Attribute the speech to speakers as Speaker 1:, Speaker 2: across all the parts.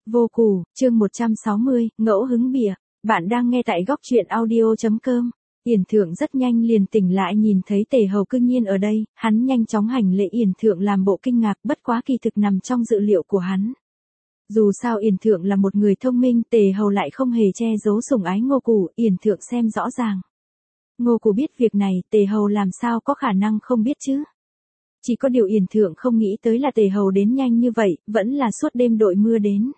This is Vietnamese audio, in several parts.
Speaker 1: Vô Cù, chương 160, ngẫu hứng bìa. Bạn đang nghe tại góc truyện audio.com. Yển Thượng rất nhanh liền tỉnh lại nhìn thấy Tề Hầu cư nhiên ở đây, hắn nhanh chóng hành lễ. Yển Thượng làm bộ kinh ngạc, bất quá kỳ thực nằm trong dự liệu của hắn. Dù sao Yển Thượng là một người thông minh, Tề Hầu lại không hề che giấu sủng ái Ngô Cù, Yển Thượng xem rõ ràng. Ngô Cù biết việc này, Tề Hầu làm sao có khả năng không biết chứ? Chỉ có điều Yển Thượng không nghĩ tới là Tề Hầu đến nhanh như vậy, vẫn là suốt đêm đội mưa đến.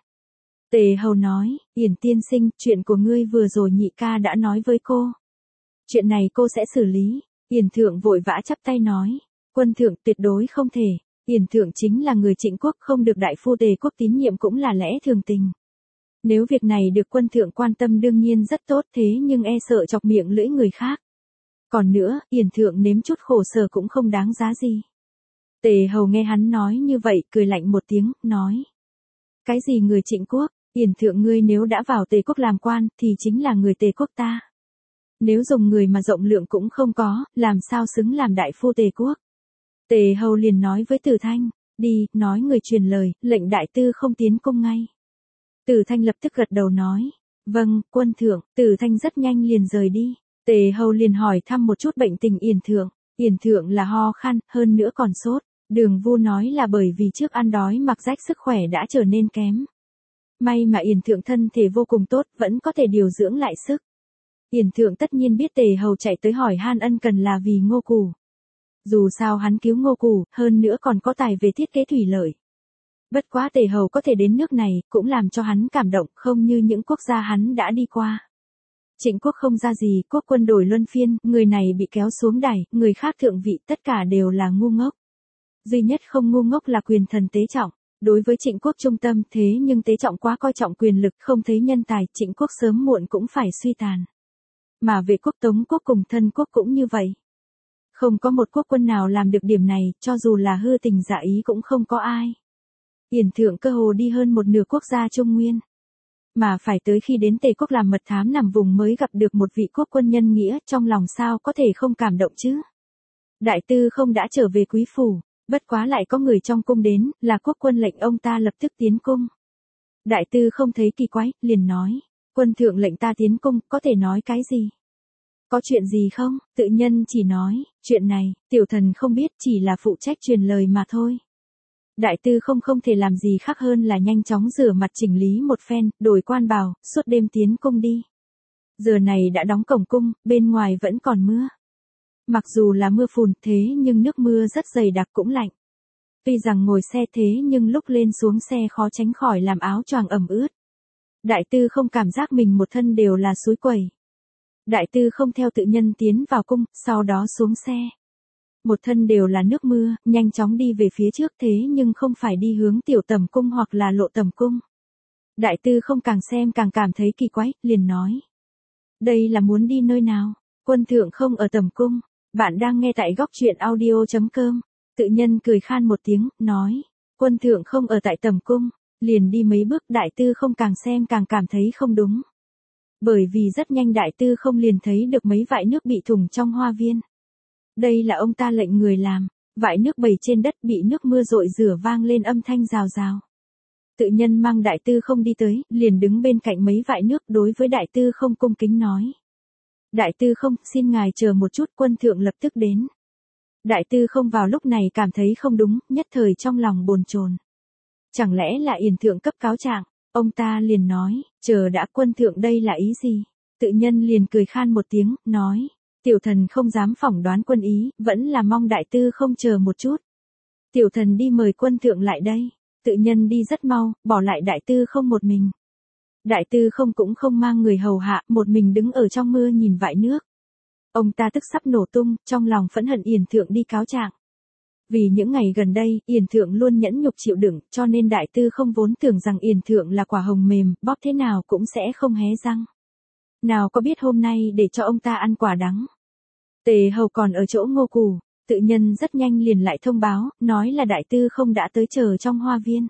Speaker 1: Tề Hầu nói, Yển tiên sinh, chuyện của ngươi vừa rồi nhị ca đã nói với cô. Chuyện này cô sẽ xử lý. Yển Thượng vội vã chắp tay nói, quân thượng tuyệt đối không thể. Yển Thượng chính là người Trịnh quốc, không được đại phu Tề quốc tín nhiệm cũng là lẽ thường tình. Nếu việc này được quân thượng quan tâm đương nhiên rất tốt, thế nhưng e sợ chọc miệng lưỡi người khác. Còn nữa, Yển Thượng nếm chút khổ sở cũng không đáng giá gì. Tề Hầu nghe hắn nói như vậy, cười lạnh một tiếng, nói. Cái gì người Trịnh quốc? Yển Thượng ngươi nếu đã vào Tề quốc làm quan, thì chính là người Tề quốc ta. Nếu dùng người mà rộng lượng cũng không có, làm sao xứng làm đại phu Tề quốc? Tề Hầu liền nói với Từ Thanh, đi, nói người truyền lời, lệnh đại tư không tiến cung ngay. Từ Thanh lập tức gật đầu nói, vâng, quân thượng. Từ Thanh rất nhanh liền rời đi. Tề Hầu liền hỏi thăm một chút bệnh tình Yển Thượng. Yển Thượng là ho khan, hơn nữa còn sốt. Đường Vu nói là bởi vì trước ăn đói mặc rách sức khỏe đã trở nên kém. May mà Yển Thượng thân thể vô cùng tốt, vẫn có thể điều dưỡng lại sức. Yển Thượng tất nhiên biết Tề Hầu chạy tới hỏi han ân cần là vì Ngô Cù. Dù sao hắn cứu Ngô Cù, hơn nữa còn có tài về thiết kế thủy lợi. Bất quá Tề Hầu có thể đến nước này, cũng làm cho hắn cảm động, không như những quốc gia hắn đã đi qua. Trịnh quốc không ra gì, quốc quân đổi luân phiên, người này bị kéo xuống đài, người khác thượng vị, tất cả đều là ngu ngốc. Duy nhất không ngu ngốc là quyền thần Tế Trọng. Đối với Trịnh quốc trung tâm, thế nhưng Tế Trọng quá coi trọng quyền lực, không thấy nhân tài, Trịnh quốc sớm muộn cũng phải suy tàn. Mà Vệ quốc Tống quốc cùng Thân quốc cũng như vậy. Không có một quốc quân nào làm được điểm này, cho dù là hư tình giả ý cũng không có ai. Yển Thượng cơ hồ đi hơn một nửa quốc gia Trung Nguyên. Mà phải tới khi đến Tề quốc làm mật thám nằm vùng mới gặp được một vị quốc quân nhân nghĩa, trong lòng sao có thể không cảm động chứ. Đại tư không đã trở về quý phủ, bất quá lại có người trong cung đến, là quốc quân lệnh ông ta lập tức tiến cung. Đại tư không thấy kỳ quái, liền nói, quân thượng lệnh ta tiến cung, có thể nói cái gì? Có chuyện gì không? Tự nhân chỉ nói, chuyện này, tiểu thần không biết, chỉ là phụ trách truyền lời mà thôi. Đại tư không thể làm gì khác hơn là nhanh chóng rửa mặt chỉnh lý một phen, đổi quan bào, suốt đêm tiến cung đi. Giờ này đã đóng cổng cung, bên ngoài vẫn còn mưa. Mặc dù là mưa phùn thế nhưng nước mưa rất dày đặc cũng lạnh. Tuy rằng ngồi xe thế nhưng lúc lên xuống xe khó tránh khỏi làm áo choàng ẩm ướt. Đại tư không cảm giác mình một thân đều là suối quẩy. Đại tư không theo tự nhân tiến vào cung, sau đó xuống xe. Một thân đều là nước mưa, nhanh chóng đi về phía trước thế nhưng không phải đi hướng tiểu tầm cung hoặc là lộ tầm cung. Đại tư không càng xem càng cảm thấy kỳ quái, liền nói. Đây là muốn đi nơi nào? Quân thượng không ở tầm cung. Bạn đang nghe tại góc truyện audio.com. Tự nhân cười khan một tiếng, nói. Quân thượng không ở tại tầm cung. Liền đi mấy bước, đại tư không càng xem càng cảm thấy không đúng. Bởi vì rất nhanh đại tư không liền thấy được mấy vại nước bị thủng trong hoa viên. Đây là ông ta lệnh người làm, vại nước bầy trên đất bị nước mưa rội rửa vang lên âm thanh rào rào. Tự nhân mang đại tư không đi tới, liền đứng bên cạnh mấy vại nước đối với đại tư không cung kính nói. Đại tư không, xin ngài chờ một chút, quân thượng lập tức đến. Đại tư không vào lúc này cảm thấy không đúng, nhất thời trong lòng bồn chồn. Chẳng lẽ là Yển Thượng cấp cáo trạng? Ông ta liền nói, chờ đã, quân thượng đây là ý gì? Tự nhân liền cười khan một tiếng, nói. Tiểu thần không dám phỏng đoán quân ý, vẫn là mong đại tư không chờ một chút. Tiểu thần đi mời quân thượng lại đây. Tự nhân đi rất mau, bỏ lại đại tư không một mình. Đại tư không cũng không mang người hầu hạ, một mình đứng ở trong mưa nhìn vại nước. Ông ta tức sắp nổ tung, trong lòng phẫn hận Yển Thượng đi cáo trạng. Vì những ngày gần đây, Yển Thượng luôn nhẫn nhục chịu đựng, cho nên đại tư không vốn tưởng rằng Yển Thượng là quả hồng mềm, bóp thế nào cũng sẽ không hé răng. Nào có biết hôm nay để cho ông ta ăn quả đắng. Tề Hầu còn ở chỗ Ngô Cù, tự nhân rất nhanh liền lại thông báo, nói là đại tư không đã tới chờ trong hoa viên.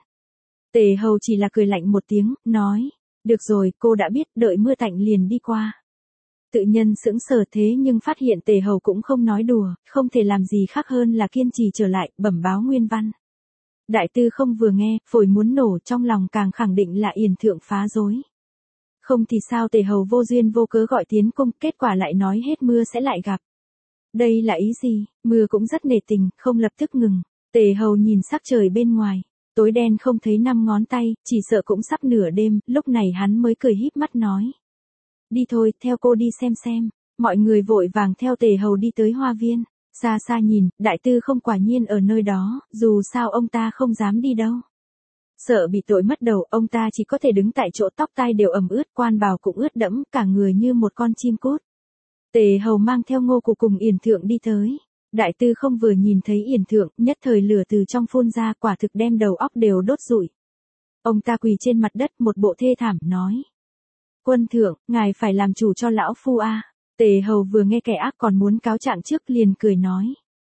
Speaker 1: Tề Hầu chỉ là cười lạnh một tiếng, nói, được rồi, cô đã biết, đợi mưa tạnh liền đi qua. Tự nhân sững sờ thế nhưng phát hiện Tề Hầu cũng không nói đùa, không thể làm gì khác hơn là kiên trì trở lại, bẩm báo nguyên văn. Đại tư không vừa nghe, phổi muốn nổ, trong lòng càng khẳng định là Yển Thượng phá rối. Không thì sao Tề Hầu vô duyên vô cớ gọi tiến cung, kết quả lại nói hết mưa sẽ lại gặp. Đây là ý gì? Mưa cũng rất nể tình, không lập tức ngừng. Tề Hầu nhìn sắc trời bên ngoài, tối đen không thấy 5 ngón tay, chỉ sợ cũng sắp nửa đêm, lúc này hắn mới cười híp mắt nói. Đi thôi, theo cô đi xem. Mọi người vội vàng theo Tề Hầu đi tới hoa viên. Xa xa nhìn, đại tư không quả nhiên ở nơi đó, dù sao ông ta không dám đi đâu. Sợ bị tội mất đầu, ông ta chỉ có thể đứng tại chỗ, tóc tai đều ẩm ướt, quan bào cũng ướt đẫm, cả người như một con chim cút. Tề Hầu mang theo Ngô Cù cùng Yển Thượng đi tới. Đại tư không vừa nhìn thấy Yển Thượng, nhất thời lửa từ trong phun ra, quả thực đem đầu óc đều đốt rụi. Ông ta quỳ trên mặt đất, một bộ thê thảm nói. Quân thượng, ngài phải làm chủ cho lão phu a. Tề Hầu vừa nghe kẻ ác còn muốn cáo trạng trước liền cười nói.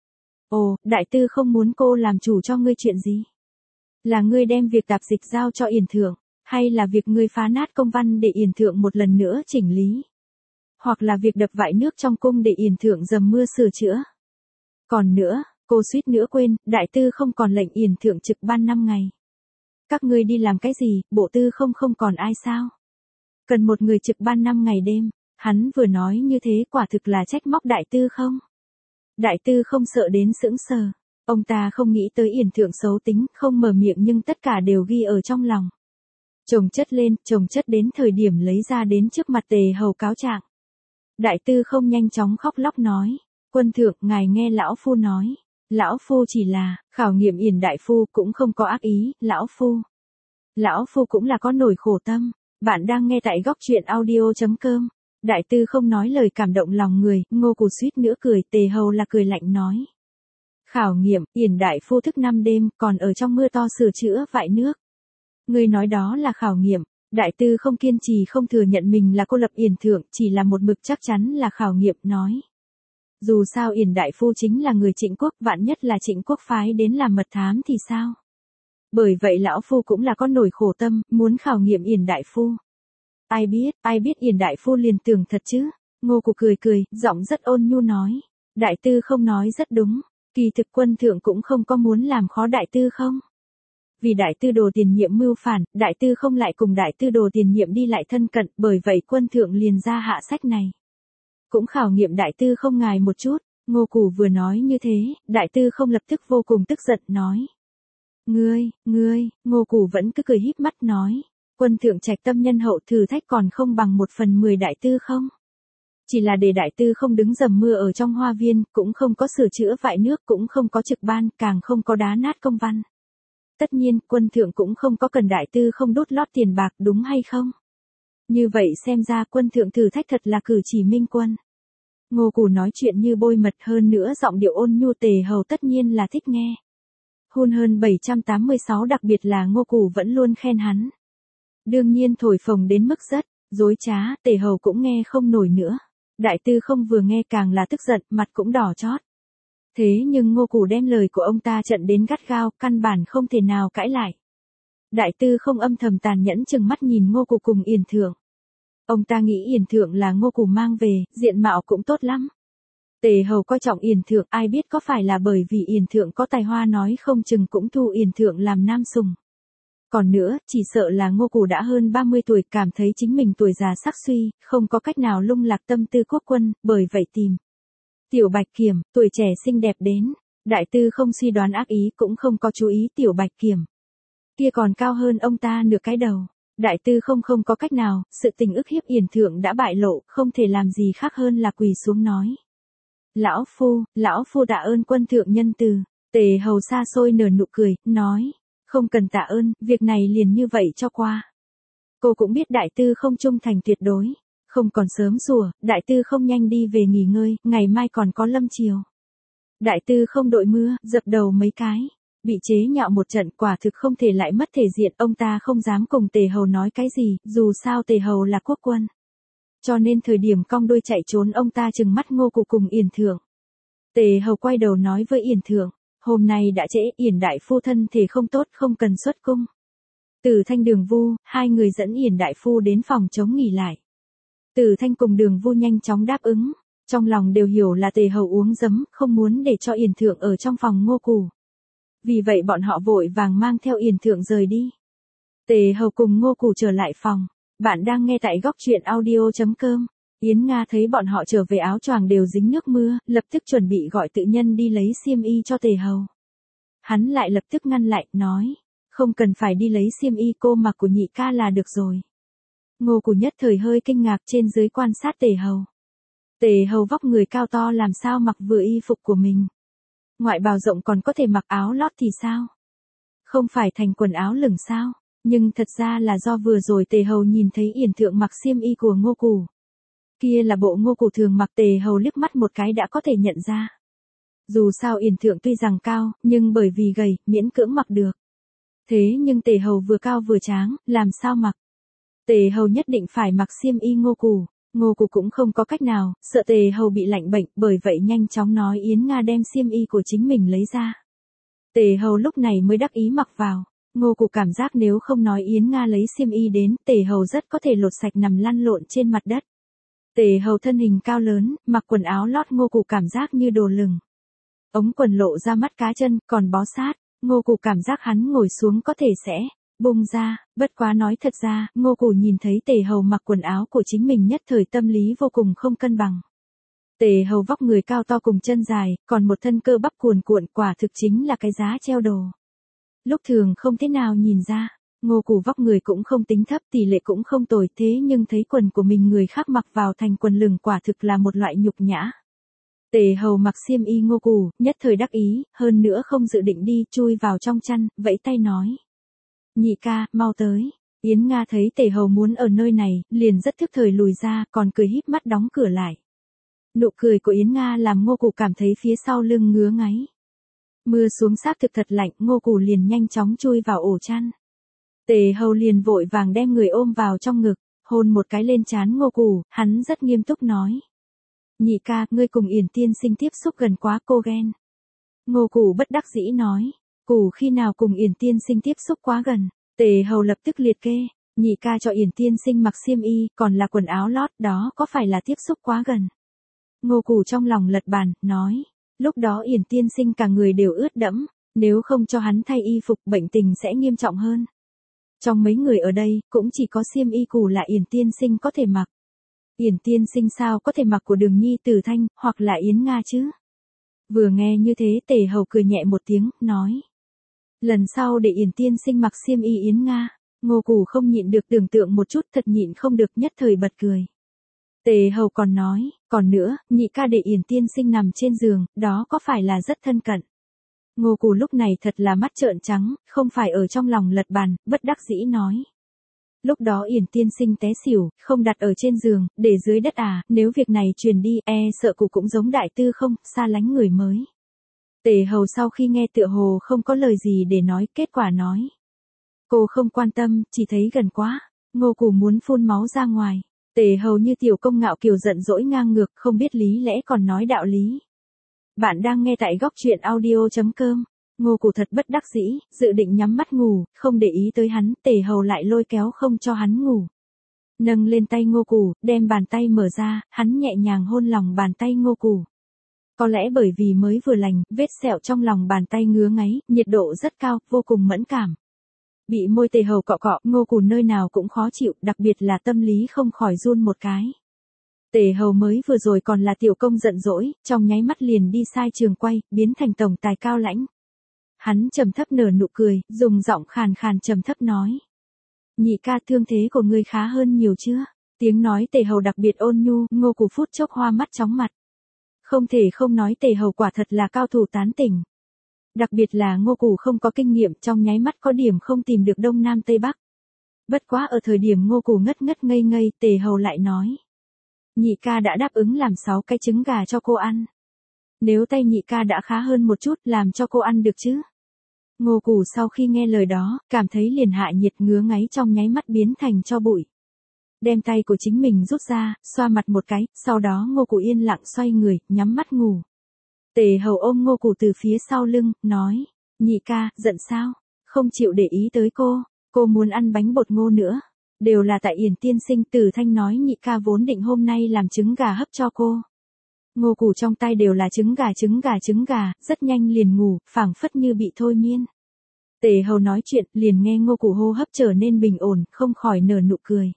Speaker 1: Ồ, đại tư không muốn cô làm chủ cho ngươi chuyện gì? Là ngươi đem việc tạp dịch giao cho Yển Thượng, hay là việc ngươi phá nát công văn để Yển Thượng một lần nữa chỉnh lý? Hoặc là việc đập vại nước trong cung để Yển Thượng dầm mưa sửa chữa? Còn nữa, cô suýt nữa quên, đại tư không còn lệnh Yển Thượng trực ban 5 ngày. Các ngươi đi làm cái gì, bộ tư không còn ai sao? Cần một người trực ban 5 ngày đêm. Hắn vừa nói như thế quả thực là trách móc đại tư không. Đại tư không sợ đến sững sờ. Ông ta không nghĩ tới Yển Thượng xấu tính, không mở miệng nhưng tất cả đều ghi ở trong lòng. Chồng chất đến thời điểm lấy ra đến trước mặt Tề Hầu cáo trạng. Đại tư không nhanh chóng khóc lóc nói. Quân thượng, ngài nghe lão phu nói. Lão phu chỉ là, khảo nghiệm Yển đại phu cũng không có ác ý, lão phu cũng là có nỗi khổ tâm. Bạn đang nghe tại góc truyện audio.com. Đại tư không nói lời cảm động lòng người, Ngô Cù suýt nữa cười, Tề Hầu là cười lạnh nói. Khảo nghiệm, Yển đại phu thức 5 đêm, còn ở trong mưa to sửa chữa vại nước. Ngươi nói đó là khảo nghiệm. Đại tư không kiên trì không thừa nhận mình là cô lập Yển Thượng, chỉ là một mực chắc chắn là khảo nghiệm nói. Dù sao Yển đại phu chính là người Trịnh quốc, vạn nhất là Trịnh quốc phái đến làm mật thám thì sao? Bởi vậy lão phu cũng là có nỗi khổ tâm, muốn khảo nghiệm Yển đại phu. Ai biết Yển đại phu liền tưởng thật chứ. Ngô Cù cười, giọng rất ôn nhu nói. Đại tư không nói rất đúng. Kỳ thực quân thượng cũng không có muốn làm khó đại tư không. Vì đại tư đồ tiền nhiệm mưu phản, đại tư không lại cùng đại tư đồ tiền nhiệm đi lại thân cận, bởi vậy quân thượng liền ra hạ sách này. Cũng khảo nghiệm đại tư không ngài một chút. Ngô Cù vừa nói như thế, đại tư không lập tức vô cùng tức giận nói. Ngươi, Ngô Cù vẫn cứ cười híp mắt nói. Quân thượng trạch tâm nhân hậu, thử thách còn không bằng 1/10 đại tư không. Chỉ là để đại tư không đứng dầm mưa ở trong hoa viên, cũng không có sửa chữa vại nước, cũng không có trực ban, càng không có đá nát công văn. Tất nhiên, quân thượng cũng không có cần đại tư không đốt lót tiền bạc, đúng hay không? Như vậy xem ra quân thượng thử thách thật là cử chỉ minh quân. Ngô Cù nói chuyện như bôi mật, hơn nữa giọng điệu ôn nhu, Tề Hầu tất nhiên là thích nghe. Hun hơn 786, đặc biệt là Ngô Cù vẫn luôn khen hắn. Đương nhiên thổi phồng đến mức rất dối trá, Tề Hầu cũng nghe không nổi nữa. Đại tư không vừa nghe càng là tức giận, mặt cũng đỏ chót. Thế nhưng Ngô Cù đem lời của ông ta trận đến gắt gao, căn bản không thể nào cãi lại. Đại tư không âm thầm tàn nhẫn chừng mắt nhìn Ngô Cù cùng Yển Thượng. Ông ta nghĩ Yển Thượng là Ngô Cù mang về, diện mạo cũng tốt lắm. Tề Hầu coi trọng Yển Thượng, ai biết có phải là bởi vì Yển Thượng có tài hoa nói không chừng cũng thu Yển Thượng làm nam sùng. Còn nữa, chỉ sợ là Ngô Cù đã hơn 30 tuổi, cảm thấy chính mình tuổi già sắc suy, không có cách nào lung lạc tâm tư quốc quân, bởi vậy tìm Tiểu Bạch Kiểm, tuổi trẻ xinh đẹp đến. Đại tư không suy đoán ác ý, cũng không có chú ý Tiểu Bạch Kiểm. Kia còn cao hơn ông ta nửa cái đầu. Đại tư không có cách nào, sự tình ức hiếp Yển Thượng đã bại lộ, không thể làm gì khác hơn là quỳ xuống nói. Lão phu tạ ơn quân thượng nhân từ. Tề Hầu xa xôi nở nụ cười, nói. Không cần tạ ơn, việc này liền như vậy cho qua. Cô cũng biết đại tư không trung thành tuyệt đối. Không còn sớm rùa, đại tư không nhanh đi về nghỉ ngơi, ngày mai còn có lâm chiều. Đại tư không đội mưa, dập đầu mấy cái. Bị chế nhạo một trận, quả thực không thể lại mất thể diện, ông ta không dám cùng Tề Hầu nói cái gì, dù sao Tề Hầu là quốc quân. Cho nên thời điểm cong đuôi chạy trốn, ông ta trừng mắt Ngô Cù cùng Yển Thượng. Tề Hầu quay đầu nói với Yển Thượng. Hôm nay đã trễ, Yển đại phu thân thể không tốt, không cần xuất cung. Từ Thanh Đường Vu, hai người dẫn Yển đại phu đến phòng chống nghỉ lại. Từ Thanh cùng Đường Vu nhanh chóng đáp ứng, trong lòng đều hiểu là Tề Hầu uống giấm, không muốn để cho Yển Thượng ở trong phòng Ngô Cù. Vì vậy bọn họ vội vàng mang theo Yển Thượng rời đi. Tề Hầu cùng Ngô Cù trở lại phòng. Bạn đang nghe tại góc truyện audio.com. Yến Nga thấy bọn họ trở về áo choàng đều dính nước mưa, lập tức chuẩn bị gọi tự nhân đi lấy xiêm y cho Tề Hầu. Hắn lại lập tức ngăn lại, nói, không cần phải đi lấy xiêm y, cô mặc của nhị ca là được rồi. Ngô Cù nhất thời hơi kinh ngạc, trên dưới quan sát Tề Hầu. Tề Hầu vóc người cao to làm sao mặc vừa y phục của mình. Ngoại bào rộng còn có thể mặc áo lót thì sao? Không phải thành quần áo lửng sao? Nhưng thật ra là do vừa rồi Tề Hầu nhìn thấy Yển Thượng mặc xiêm y của Ngô Cù. Kia là bộ Ngô Cù thường mặc, Tề Hầu liếc mắt một cái đã có thể nhận ra. Dù sao Yển Thượng tuy rằng cao, nhưng bởi vì gầy, miễn cưỡng mặc được. Thế nhưng Tề Hầu vừa cao vừa tráng, làm sao mặc? Tề Hầu nhất định phải mặc xiêm y Ngô Cù. Ngô Cù cũng không có cách nào, sợ Tề Hầu bị lạnh bệnh, bởi vậy nhanh chóng nói Yến Nga đem xiêm y của chính mình lấy ra. Tề Hầu lúc này mới đắc ý mặc vào. Ngô Cù cảm giác nếu không nói Yến Nga lấy xiêm y đến, Tề Hầu rất có thể lột sạch nằm lăn lộn trên mặt đất. Tề Hầu thân hình cao lớn, mặc quần áo lót, Ngô Cù cảm giác như đồ lửng. Ống quần lộ ra mắt cá chân, còn bó sát, Ngô Cù cảm giác hắn ngồi xuống có thể sẽ bung ra, bất quá nói thật ra, Ngô Cù nhìn thấy Tề Hầu mặc quần áo của chính mình nhất thời tâm lý vô cùng không cân bằng. Tề Hầu vóc người cao to cùng chân dài, còn một thân cơ bắp cuồn cuộn, quả thực chính là cái giá treo đồ. Lúc thường không thế nào nhìn ra, Ngô Cù vóc người cũng không tính thấp, tỷ lệ cũng không tồi, thế nhưng thấy quần của mình người khác mặc vào thành quần lửng quả thực là một loại nhục nhã. Tề Hầu mặc xiêm y Ngô Cù, nhất thời đắc ý, hơn nữa không dự định đi, chui vào trong chăn, vẫy tay nói. Nhị ca, mau tới. Yến Nga thấy Tề Hầu muốn ở nơi này, liền rất thức thời lùi ra, còn cười híp mắt đóng cửa lại. Nụ cười của Yến Nga làm Ngô Cù cảm thấy phía sau lưng ngứa ngáy. Mưa xuống xác thực thật lạnh, Ngô Cù liền nhanh chóng chui vào ổ chăn. Tề Hầu liền vội vàng đem người ôm vào trong ngực, hôn một cái lên trán Ngô Cù, hắn rất nghiêm túc nói. Nhị ca, ngươi cùng Yển tiên sinh tiếp xúc gần quá, cô ghen. Ngô Cù bất đắc dĩ nói. Cù khi nào cùng Yển tiên sinh tiếp xúc quá gần? Tề Hầu lập tức liệt kê. Nhị ca cho Yển tiên sinh mặc xiêm y, còn là quần áo lót, đó có phải là tiếp xúc quá gần? Ngô Cù trong lòng lật bàn, nói. Lúc đó Yển tiên sinh cả người đều ướt đẫm, nếu không cho hắn thay y phục, bệnh tình sẽ nghiêm trọng hơn. Trong mấy người ở đây, cũng chỉ có xiêm y Cù là Yển tiên sinh có thể mặc. Yển tiên sinh sao có thể mặc của Đường Nhi Tử Thanh, hoặc là Yến Nga chứ? Vừa nghe như thế Tề Hầu cười nhẹ một tiếng, nói. Lần sau để Yển tiên sinh mặc xiêm y Yến Nga. Ngô Cù không nhịn được tưởng tượng một chút, thật nhịn không được, nhất thời bật cười. Tề Hầu còn nói, còn nữa, nhị ca để Yển tiên sinh nằm trên giường, đó có phải là rất thân cận? Ngô Cù lúc này thật là mắt trợn trắng, không phải ở trong lòng lật bàn, bất đắc dĩ nói. Lúc đó Yển tiên sinh té xỉu, không đặt ở trên giường, để dưới đất à, nếu việc này truyền đi, sợ Cụ cũng giống đại tư không, xa lánh người mới. Tề Hầu sau khi nghe tựa hồ không có lời gì để nói, kết quả nói. Cô không quan tâm, chỉ thấy gần quá. Ngô Cù muốn phun máu ra ngoài. Tề Hầu như tiểu công ngạo kiều giận dỗi ngang ngược, không biết lý lẽ còn nói đạo lý. Bạn đang nghe tại góc truyện audio.com. Ngô Cù thật bất đắc dĩ, dự định nhắm mắt ngủ, không để ý tới hắn, Tề Hầu lại lôi kéo không cho hắn ngủ. Nâng lên tay Ngô Cù, đem bàn tay mở ra, hắn nhẹ nhàng hôn lòng bàn tay Ngô Cù. Có lẽ bởi vì mới vừa lành, vết sẹo trong lòng bàn tay ngứa ngáy, nhiệt độ rất cao, vô cùng mẫn cảm. Bị môi Tề Hầu cọ cọ, Ngô Cù nơi nào cũng khó chịu, đặc biệt là tâm lý không khỏi run một cái. Tề Hầu mới vừa rồi còn là tiểu công giận dỗi, trong nháy mắt liền đi sai trường quay, biến thành tổng tài cao lãnh. Hắn trầm thấp nở nụ cười, dùng giọng khàn khàn trầm thấp nói. Nhị ca, thương thế của ngươi khá hơn nhiều chưa? Tiếng nói Tề Hầu đặc biệt ôn nhu, Ngô Cù phút chốc hoa mắt chóng mặt. Không thể không nói Tề Hầu quả thật là cao thủ tán tỉnh. Đặc biệt là Ngô Cù không có kinh nghiệm, trong nháy mắt có điểm không tìm được đông nam tây bắc. Bất quá ở thời điểm Ngô Cù ngất ngất ngây ngây, Tề Hầu lại nói. Nhị ca đã đáp ứng làm 6 cái trứng gà cho cô ăn. Nếu tay nhị ca đã khá hơn một chút, làm cho cô ăn được chứ? Ngô Cù sau khi nghe lời đó, cảm thấy liền hạ nhiệt, ngứa ngáy trong nháy mắt biến thành tro bụi. Đem tay của chính mình rút ra, xoa mặt một cái, sau đó Ngô Cù yên lặng xoay người, nhắm mắt ngủ. Tề Hầu ôm Ngô Cù từ phía sau lưng, nói. Nhị ca, giận sao? Không chịu để ý tới cô muốn ăn bánh bột ngô nữa. Đều là tại Yển tiên sinh, Tử Thanh nói nhị ca vốn định hôm nay làm trứng gà hấp cho cô. Ngô Củ trong tay đều là trứng gà, rất nhanh liền ngủ, phảng phất như bị thôi miên. Tề Hầu nói chuyện, liền nghe Ngô Củ hô hấp trở nên bình ổn, không khỏi nở nụ cười.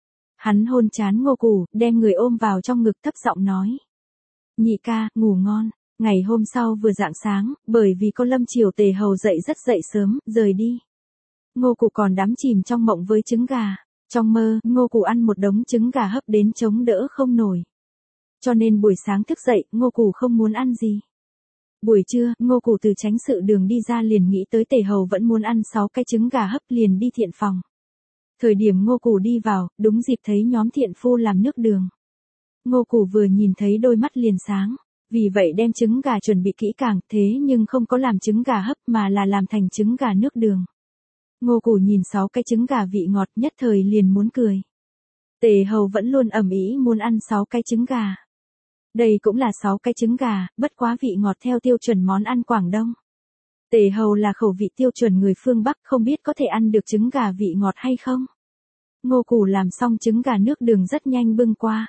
Speaker 1: Hắn hôn trán Ngô Củ, đem người ôm vào trong ngực thấp giọng nói. Nhị ca, ngủ ngon. Ngày hôm sau vừa rạng sáng, bởi vì có lâm chiều Tề Hầu dậy sớm, rời đi. Ngô Củ còn đắm chìm trong mộng với trứng gà. Trong mơ, Ngô Củ ăn một đống trứng gà hấp đến chống đỡ không nổi. Cho nên buổi sáng thức dậy, Ngô Củ không muốn ăn gì. Buổi trưa, Ngô Củ từ chánh sự đường đi ra liền nghĩ tới Tề Hầu vẫn muốn ăn 6 cái trứng gà hấp liền đi thiện phòng. Thời điểm Ngô Củ đi vào, đúng dịp thấy nhóm thiện phu làm nước đường. Ngô Củ vừa nhìn thấy đôi mắt liền sáng, vì vậy đem trứng gà chuẩn bị kỹ càng, thế nhưng không có làm trứng gà hấp mà là làm thành trứng gà nước đường. Ngô Củ nhìn 6 cái trứng gà vị ngọt nhất thời liền muốn cười. Tề Hầu vẫn luôn ầm ĩ muốn ăn 6 cái trứng gà. Đây cũng là 6 cái trứng gà, bất quá vị ngọt theo tiêu chuẩn món ăn Quảng Đông. Tề Hầu là khẩu vị tiêu chuẩn người phương Bắc, không biết có thể ăn được trứng gà vị ngọt hay không. Ngô Củ làm xong trứng gà nước đường rất nhanh bưng qua.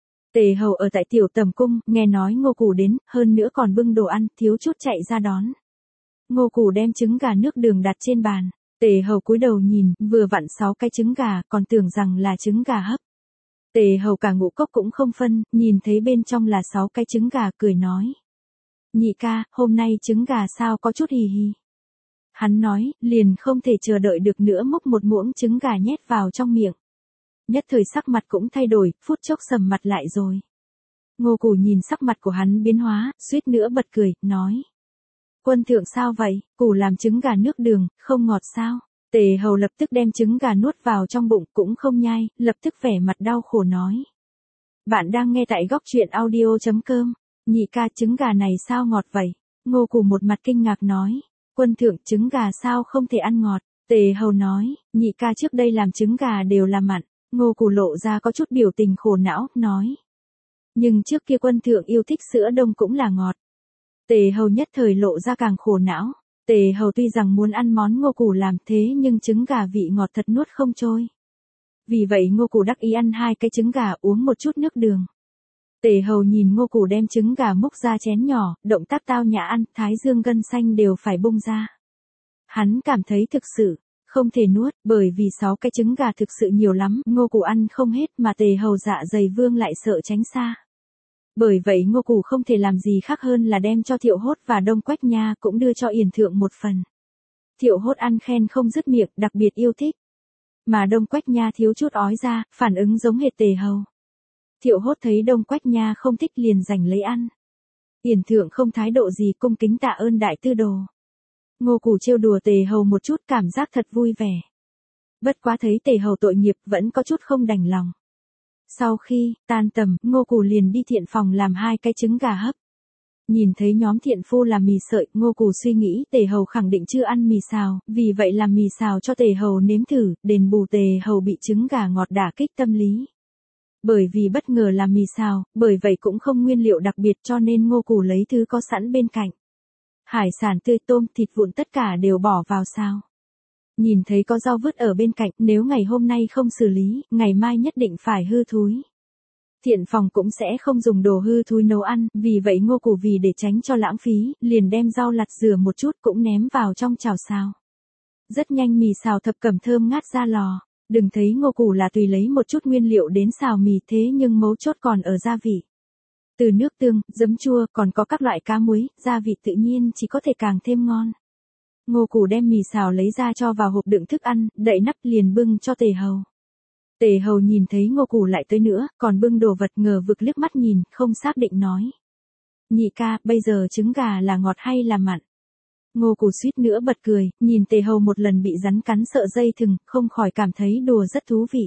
Speaker 1: Tề Hầu ở tại tiểu tầm cung, nghe nói Ngô Củ đến, hơn nữa còn bưng đồ ăn, thiếu chút chạy ra đón. Ngô Củ đem trứng gà nước đường đặt trên bàn. Tề Hầu cúi đầu nhìn, vừa vặn 6 cái trứng gà, còn tưởng rằng là trứng gà hấp. Tề Hầu cả ngũ cốc cũng không phân, nhìn thấy bên trong là 6 cái trứng gà cười nói. Nhị ca, hôm nay trứng gà sao có chút hì hì. Hắn nói, liền không thể chờ đợi được nữa múc một muỗng trứng gà nhét vào trong miệng. Nhất thời sắc mặt cũng thay đổi, phút chốc sầm mặt lại rồi. Ngô Củ nhìn sắc mặt của hắn biến hóa, suýt nữa bật cười, nói. Quân thượng sao vậy, Củ làm trứng gà nước đường, không ngọt sao? Tề Hầu lập tức đem trứng gà nuốt vào trong bụng cũng không nhai, lập tức vẻ mặt đau khổ nói. Bạn đang nghe tại góc truyện audio.com, nhị ca trứng gà này sao ngọt vậy? Ngô Củ một mặt kinh ngạc nói. Quân thượng trứng gà sao không thể ăn ngọt? Tề Hầu nói, nhị ca trước đây làm trứng gà đều là mặn. Ngô Củ lộ ra có chút biểu tình khổ não, nói. Nhưng trước kia quân thượng yêu thích sữa đông cũng là ngọt. Tề Hầu nhất thời lộ ra càng khổ não. Tề Hầu tuy rằng muốn ăn món Ngô Củ làm thế nhưng trứng gà vị ngọt thật nuốt không trôi. Vì vậy Ngô Củ đắc ý ăn 2 cái trứng gà uống một chút nước đường. Tề Hầu nhìn Ngô Củ đem trứng gà múc ra chén nhỏ, động tác tao nhã ăn, thái dương gân xanh đều phải bung ra. Hắn cảm thấy thực sự không thể nuốt, bởi vì 6 cái trứng gà thực sự nhiều lắm, Ngô Củ ăn không hết mà Tề Hầu dạ dày vương lại sợ tránh xa. Bởi vậy Ngô Củ không thể làm gì khác hơn là đem cho Thiệu Hốt và Đông Quách Nha cũng đưa cho Yển Thượng một phần. Thiệu Hốt ăn khen không dứt miệng, đặc biệt yêu thích. Mà Đông Quách Nha thiếu chút ói ra, phản ứng giống hệt Tề Hầu. Thiệu Hốt thấy Đông Quách Nha không thích liền giành lấy ăn. Yển Thượng không thái độ gì cung kính tạ ơn đại tư đồ. Ngô Củ trêu đùa Tề Hầu một chút cảm giác thật vui vẻ. Bất quá thấy Tề Hầu tội nghiệp vẫn có chút không đành lòng. Sau khi tan tầm, Ngô Củ liền đi thiện phòng làm 2 cái trứng gà hấp. Nhìn thấy nhóm thiện phu làm mì sợi, Ngô Củ suy nghĩ Tề Hầu khẳng định chưa ăn mì xào, vì vậy làm mì xào cho Tề Hầu nếm thử, đền bù Tề Hầu bị trứng gà ngọt đả kích tâm lý. Bởi vì bất ngờ làm mì xào, bởi vậy cũng không nguyên liệu đặc biệt cho nên Ngô Củ lấy thứ có sẵn bên cạnh. Hải sản tươi, tôm, thịt vụn tất cả đều bỏ vào xào. Nhìn thấy có rau vứt ở bên cạnh, nếu ngày hôm nay không xử lý, ngày mai nhất định phải hư thúi. Thiện phòng cũng sẽ không dùng đồ hư thúi nấu ăn, vì vậy Ngô Củ vì để tránh cho lãng phí, liền đem rau lặt rửa một chút cũng ném vào trong chảo xào. Rất nhanh mì xào thập cẩm thơm ngát ra lò. Đừng thấy Ngô Củ là tùy lấy một chút nguyên liệu đến xào mì thế nhưng mấu chốt còn ở gia vị. Từ nước tương, giấm chua còn có các loại cá muối, gia vị tự nhiên chỉ có thể càng thêm ngon. Ngô Củ đem mì xào lấy ra cho vào hộp đựng thức ăn, đậy nắp liền bưng cho Tề Hầu. Tề Hầu nhìn thấy Ngô Củ lại tới nữa, còn bưng đồ vật ngờ vực liếc mắt nhìn, không xác định nói. Nhị ca, bây giờ trứng gà là ngọt hay là mặn? Ngô Củ suýt nữa bật cười, nhìn Tề Hầu một lần bị rắn cắn sợ dây thừng, không khỏi cảm thấy đùa rất thú vị.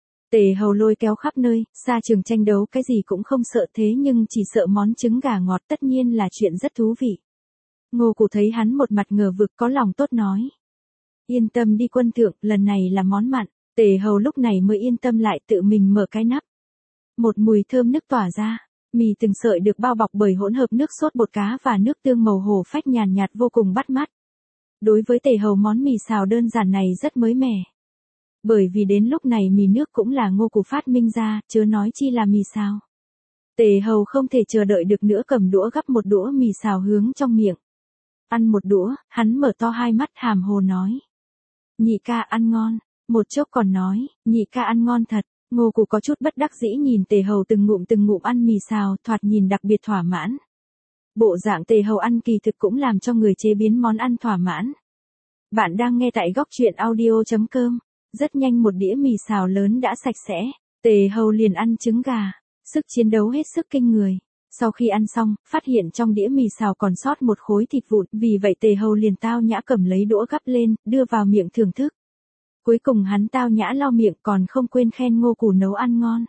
Speaker 1: Tề Hầu lôi kéo khắp nơi, xa trường tranh đấu cái gì cũng không sợ thế nhưng chỉ sợ món trứng gà ngọt tất nhiên là chuyện rất thú vị. Ngô Củ thấy hắn một mặt ngờ vực có lòng tốt nói. Yên tâm đi quân thượng, lần này là món mặn. Tề Hầu lúc này mới yên tâm lại tự mình mở cái nắp. Một mùi thơm nức tỏa ra, mì từng sợi được bao bọc bởi hỗn hợp nước sốt bột cá và nước tương màu hổ phách nhàn nhạt vô cùng bắt mắt. Đối với Tề Hầu món mì xào đơn giản này rất mới mẻ. Bởi vì đến lúc này mì nước cũng là Ngô Củ phát minh ra, chớ nói chi là mì xào. Tề Hầu không thể chờ đợi được nữa, cầm đũa gắp một đũa mì xào hướng trong miệng. Ăn một đũa, hắn mở to hai mắt hàm hồ nói. Nhị ca ăn ngon, một chốc còn nói, nhị ca ăn ngon thật. Ngô Cù có chút bất đắc dĩ nhìn Tề Hầu từng ngụm ăn mì xào, thoạt nhìn đặc biệt thỏa mãn. Bộ dạng Tề Hầu ăn kỳ thực cũng làm cho người chế biến món ăn thỏa mãn. Bạn đang nghe tại góc truyện audio.com. Rất nhanh một đĩa mì xào lớn đã sạch sẽ, Tề Hầu liền ăn trứng gà, sức chiến đấu hết sức kinh người. Sau khi ăn xong, phát hiện trong đĩa mì xào còn sót một khối thịt vụn, vì vậy Tề Hầu liền tao nhã cầm lấy đũa gắp lên, đưa vào miệng thưởng thức. Cuối cùng hắn tao nhã lau miệng còn không quên khen Ngô Cù nấu ăn ngon.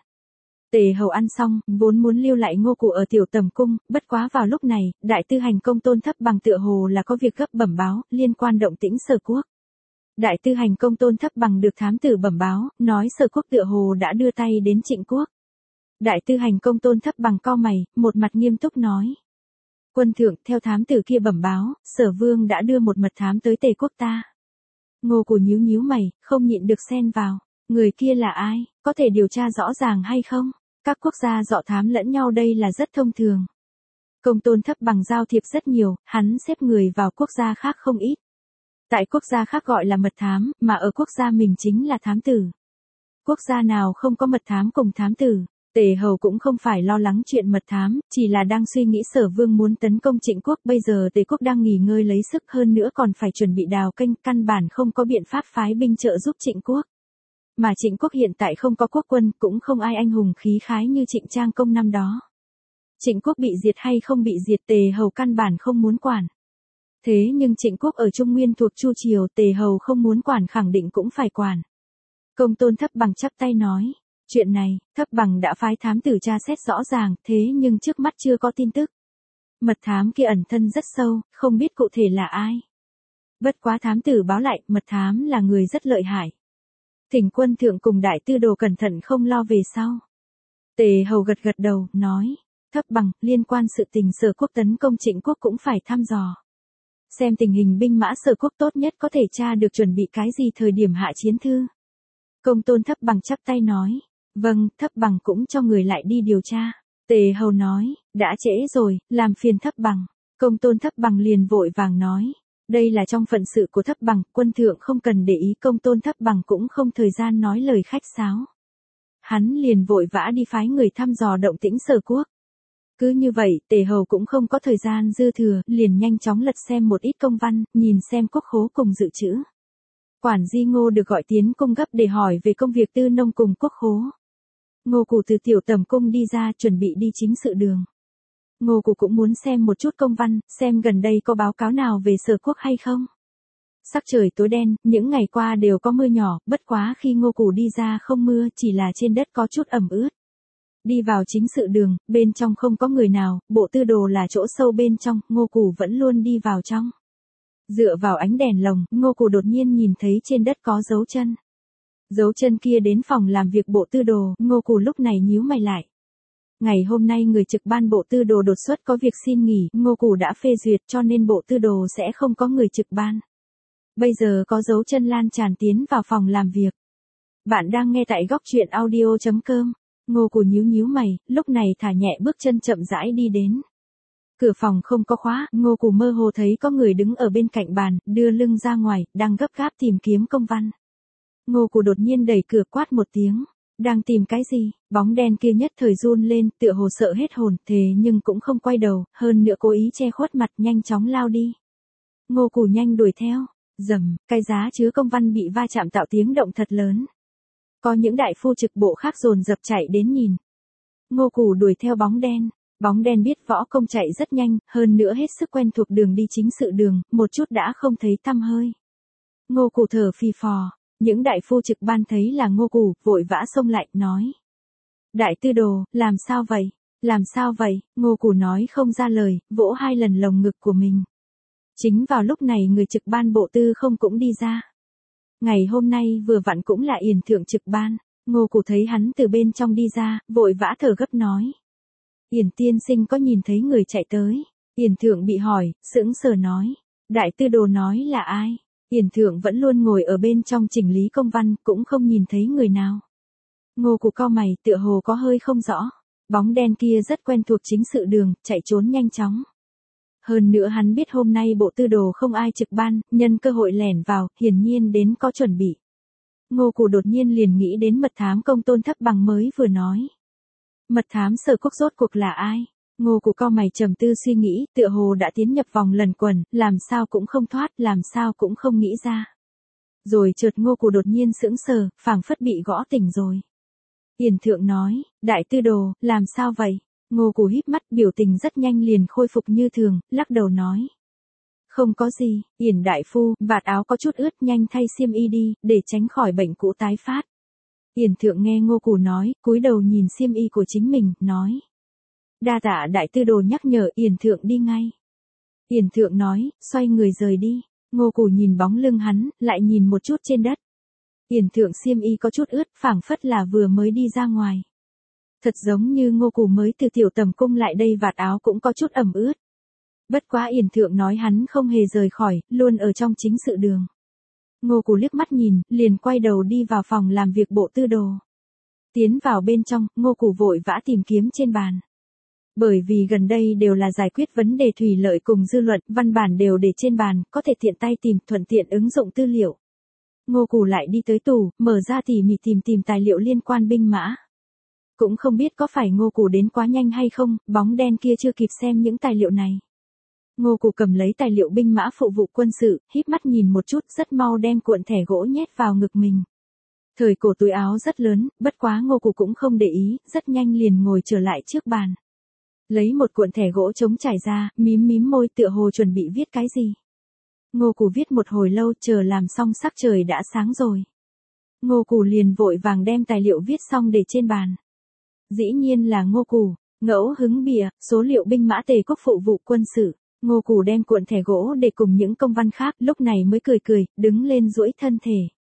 Speaker 1: Tề Hầu ăn xong, vốn muốn lưu lại Ngô Cù ở tiểu tầm cung, bất quá vào lúc này, đại tư hành công Tôn Thấp Bằng tựa hồ là có việc gấp bẩm báo, liên quan động tĩnh Sở Quốc. Đại tư hành công Tôn Thấp Bằng được thám tử bẩm báo, nói Sở Quốc tựa hồ đã đưa tay đến Trịnh Quốc. Đại tư hành công Tôn Thấp Bằng cau mày, một mặt nghiêm túc nói. Quân thượng, theo thám tử kia bẩm báo, Sở Vương đã đưa một mật thám tới Tề Quốc ta. Ngô Cù nhíu mày, không nhịn được xen vào. Người kia là ai, có thể điều tra rõ ràng hay không? Các quốc gia dọ thám lẫn nhau đây là rất thông thường. Công Tôn Thấp Bằng giao thiệp rất nhiều, hắn xếp người vào quốc gia khác không ít. Tại quốc gia khác gọi là mật thám, mà ở quốc gia mình chính là thám tử. Quốc gia nào không có mật thám cùng thám tử? Tề Hầu cũng không phải lo lắng chuyện mật thám, chỉ là đang suy nghĩ Sở Vương muốn tấn công Trịnh Quốc, bây giờ Tề Quốc đang nghỉ ngơi lấy sức, hơn nữa còn phải chuẩn bị đào kênh, căn bản không có biện pháp phái binh trợ giúp Trịnh Quốc. Mà Trịnh Quốc hiện tại không có quốc quân, cũng không ai anh hùng khí khái như Trịnh Trang Công năm đó. Trịnh Quốc bị diệt hay không bị diệt Tề Hầu căn bản không muốn quản. Thế nhưng Trịnh Quốc ở Trung Nguyên thuộc Chu Triều, Tề Hầu không muốn quản khẳng định cũng phải quản. Công Tôn Thấp Bằng chắp tay nói. Chuyện này, Thấp Bằng đã phái thám tử tra xét rõ ràng, thế nhưng trước mắt chưa có tin tức. Mật thám kia ẩn thân rất sâu, không biết cụ thể là ai. Bất quá thám tử báo lại, mật thám là người rất lợi hại. Thỉnh quân thượng cùng đại tư đồ cẩn thận không lo về sau. Tề Hầu gật đầu, nói. Thấp Bằng, liên quan sự tình Sở Quốc tấn công Trịnh Quốc cũng phải thăm dò. Xem tình hình binh mã Sở Quốc tốt nhất có thể tra được chuẩn bị cái gì thời điểm hạ chiến thư. Công Tôn Thấp Bằng chắp tay nói. Vâng, Thấp Bằng cũng cho người lại đi điều tra. Tề Hầu nói, đã trễ rồi, làm phiền Thấp Bằng. Công Tôn Thấp Bằng liền vội vàng nói. Đây là trong phận sự của Thấp Bằng, quân thượng không cần để ý. Công Tôn Thấp Bằng cũng không thời gian nói lời khách sáo. Hắn liền vội vã đi phái người thăm dò động tĩnh Sở Quốc. Cứ như vậy, Tề Hầu cũng không có thời gian dư thừa, liền nhanh chóng lật xem một ít công văn, nhìn xem quốc khố cùng dự trữ. Quản Di Ngô được gọi tiến cung gấp để hỏi về công việc tư nông cùng quốc khố. Ngô Cù từ tiểu tầm cung đi ra chuẩn bị đi chính sự đường. Ngô Cù cũng muốn xem một chút công văn, xem gần đây có báo cáo nào về Sở Quốc hay không. Sắc trời tối đen, những ngày qua đều có mưa nhỏ, bất quá khi Ngô Cù đi ra không mưa, chỉ là trên đất có chút ẩm ướt. Đi vào chính sự đường, bên trong không có người nào, bộ tư đồ là chỗ sâu bên trong, Ngô Cù vẫn luôn đi vào trong. Dựa vào ánh đèn lồng, Ngô Cù đột nhiên nhìn thấy trên đất có dấu chân. Dấu chân kia đến phòng làm việc bộ tư đồ, Ngô Cù lúc này nhíu mày lại. Ngày hôm nay người trực ban bộ tư đồ đột xuất có việc xin nghỉ, Ngô Cù đã phê duyệt cho nên bộ tư đồ sẽ không có người trực ban. Bây giờ có dấu chân lan tràn tiến vào phòng làm việc. Bạn đang nghe tại góc truyện audio.com. Ngô Cù nhíu mày, lúc này thả nhẹ bước chân chậm rãi đi đến. Cửa phòng không có khóa, Ngô Cù mơ hồ thấy có người đứng ở bên cạnh bàn, đưa lưng ra ngoài, đang gấp gáp tìm kiếm công văn. Ngô Cù đột nhiên đẩy cửa quát một tiếng. Đang tìm cái gì? Bóng đen kia nhất thời run lên, tựa hồ sợ hết hồn, thế nhưng cũng không quay đầu, hơn nữa cố ý che khuất mặt nhanh chóng lao đi. Ngô Cù nhanh đuổi theo, rầm, cái giá chứa công văn bị va chạm tạo tiếng động thật lớn. Có những đại phu trực bộ khác dồn dập chạy đến nhìn. Ngô Cù đuổi theo bóng đen biết võ công chạy rất nhanh, hơn nữa hết sức quen thuộc đường đi chính sự đường, một chút đã không thấy tăm hơi. Ngô Cù thở phì phò, những đại phu trực ban thấy là Ngô Cù, vội vã xông lại, nói. Đại tư đồ, làm sao vậy? Làm sao vậy? Ngô Cù nói không ra lời, vỗ 2 lần lồng ngực của mình. Chính vào lúc này người trực ban bộ tư không cũng đi ra. Ngày hôm nay vừa vặn cũng là Yển thượng trực ban, Ngô Cù thấy hắn từ bên trong đi ra, vội vã thở gấp nói. Yển tiên sinh có nhìn thấy người chạy tới? Yển thượng bị hỏi, sững sờ nói. Đại tư đồ nói là ai? Yển thượng vẫn luôn ngồi ở bên trong chỉnh lý công văn, cũng không nhìn thấy người nào. Ngô Cù cau mày, tựa hồ có hơi không rõ. Bóng đen kia rất quen thuộc chính sự đường, chạy trốn nhanh chóng. Hơn nữa hắn biết hôm nay bộ tư đồ không ai trực ban, nhân cơ hội lẻn vào, hiển nhiên đến có chuẩn bị. Ngô Cù đột nhiên liền nghĩ đến mật thám công Tôn Thất Bằng mới vừa nói. Mật thám Sở Quốc rốt cuộc là ai? Ngô Cù cau mày trầm tư suy nghĩ, tựa hồ đã tiến nhập vòng lần quẩn, làm sao cũng không thoát, làm sao cũng không nghĩ ra. Rồi chợt Ngô Cù đột nhiên sững sờ, phảng phất bị gõ tỉnh rồi. Yển Thượng nói, đại tư đồ, làm sao vậy? Ngô Cù híp mắt, biểu tình rất nhanh liền khôi phục như thường, lắc đầu nói. Không có gì, Yển đại phu, vạt áo có chút ướt, nhanh thay xiêm y đi, để tránh khỏi bệnh cũ tái phát. Yển Thượng nghe Ngô Cù nói, cúi đầu nhìn xiêm y của chính mình, nói. Đa tạ đại tư đồ nhắc nhở, Yển Thượng đi ngay. Yển Thượng nói, xoay người rời đi. Ngô Cù nhìn bóng lưng hắn, lại nhìn một chút trên đất. Yển Thượng xiêm y có chút ướt, phảng phất là vừa mới đi ra ngoài. Thật giống như Ngô Cù mới từ tiểu tầm cung lại đây, vạt áo cũng có chút ẩm ướt. Bất quá Yển Thượng nói hắn không hề rời khỏi, luôn ở trong chính sự đường. Ngô Cù liếc mắt nhìn, liền quay đầu đi vào phòng làm việc bộ tư đồ. Tiến vào bên trong, Ngô Cù vội vã tìm kiếm trên bàn. Bởi vì gần đây đều là giải quyết vấn đề thủy lợi cùng dư luận, văn bản đều để trên bàn, có thể tiện tay tìm, thuận tiện ứng dụng tư liệu. Ngô Cù lại đi tới tủ, mở ra tỉ mỉ tìm tài liệu liên quan binh mã. Cũng không biết có phải Ngô Cù đến quá nhanh hay không, bóng đen kia chưa kịp xem những tài liệu này. Ngô Cù cầm lấy tài liệu binh mã phụ vụ quân sự, híp mắt nhìn một chút, rất mau đem cuộn thẻ gỗ nhét vào ngực mình. Thời cổ túi áo rất lớn, bất quá Ngô Cù cũng không để ý, rất nhanh liền ngồi trở lại trước bàn. Lấy một cuộn thẻ gỗ trống trải ra, mím môi tựa hồ chuẩn bị viết cái gì. Ngô Cù viết một hồi lâu, chờ làm xong sắc trời đã sáng rồi. Ngô Cù liền vội vàng đem tài liệu viết xong để trên bàn. Dĩ nhiên là Ngô Cù, ngẫu hứng bìa, số liệu binh mã Tề quốc phụ vụ quân sự. Ngô Cù đem cuộn thẻ gỗ để cùng những công văn khác, lúc này mới cười, đứng lên duỗi thân thể.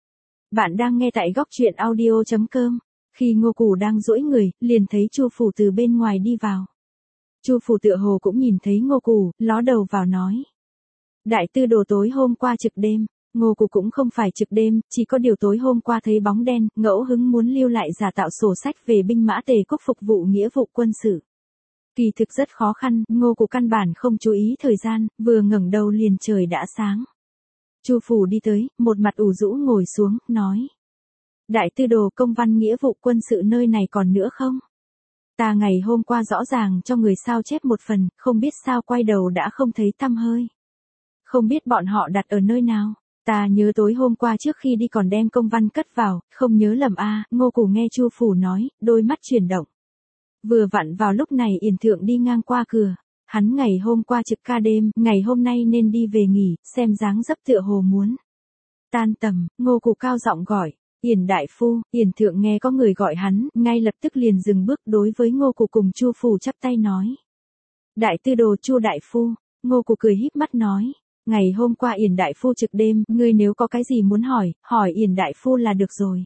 Speaker 1: Bạn đang nghe tại góc truyện audio.com. Khi Ngô Cù đang duỗi người, liền thấy Chu Phủ từ bên ngoài đi vào. Chu Phủ tựa hồ cũng nhìn thấy Ngô Cù, ló đầu vào nói. Đại tư đồ tối hôm qua trực đêm. Ngô Cù cũng không phải trực đêm, chỉ có điều tối hôm qua thấy bóng đen, ngẫu hứng muốn lưu lại giả tạo sổ sách về binh mã Tề quốc phục vụ nghĩa vụ quân sự. Kỳ thực rất khó khăn, Ngô Cù căn bản không chú ý thời gian, vừa ngẩng đầu liền trời đã sáng. Chu Phủ đi tới, một mặt ủ rũ ngồi xuống, nói. Đại tư đồ, công văn nghĩa vụ quân sự nơi này còn nữa không? Ta ngày hôm qua rõ ràng cho người sao chép một phần, không biết sao quay đầu đã không thấy tăm hơi. Không biết bọn họ đặt ở nơi nào. Ta nhớ tối hôm qua trước khi đi còn đem công văn cất vào, không nhớ lầm a. Ngô Cù nghe Chu Phủ nói, đôi mắt chuyển động. Vừa vặn vào lúc này Yển Thượng đi ngang qua cửa. Hắn ngày hôm qua trực ca đêm, ngày hôm nay nên đi về nghỉ, xem dáng dấp tựa hồ muốn. Tan tầm, Ngô Cù cao giọng gọi, Yển đại phu. Yển Thượng nghe có người gọi hắn, ngay lập tức liền dừng bước, đối với Ngô Cù cùng Chu Phủ chắp tay nói. Đại tư đồ Chu đại phu. Ngô Cù cười híp mắt nói. Ngày hôm qua Yển đại phu trực đêm, ngươi nếu có cái gì muốn hỏi Yển đại phu là được rồi.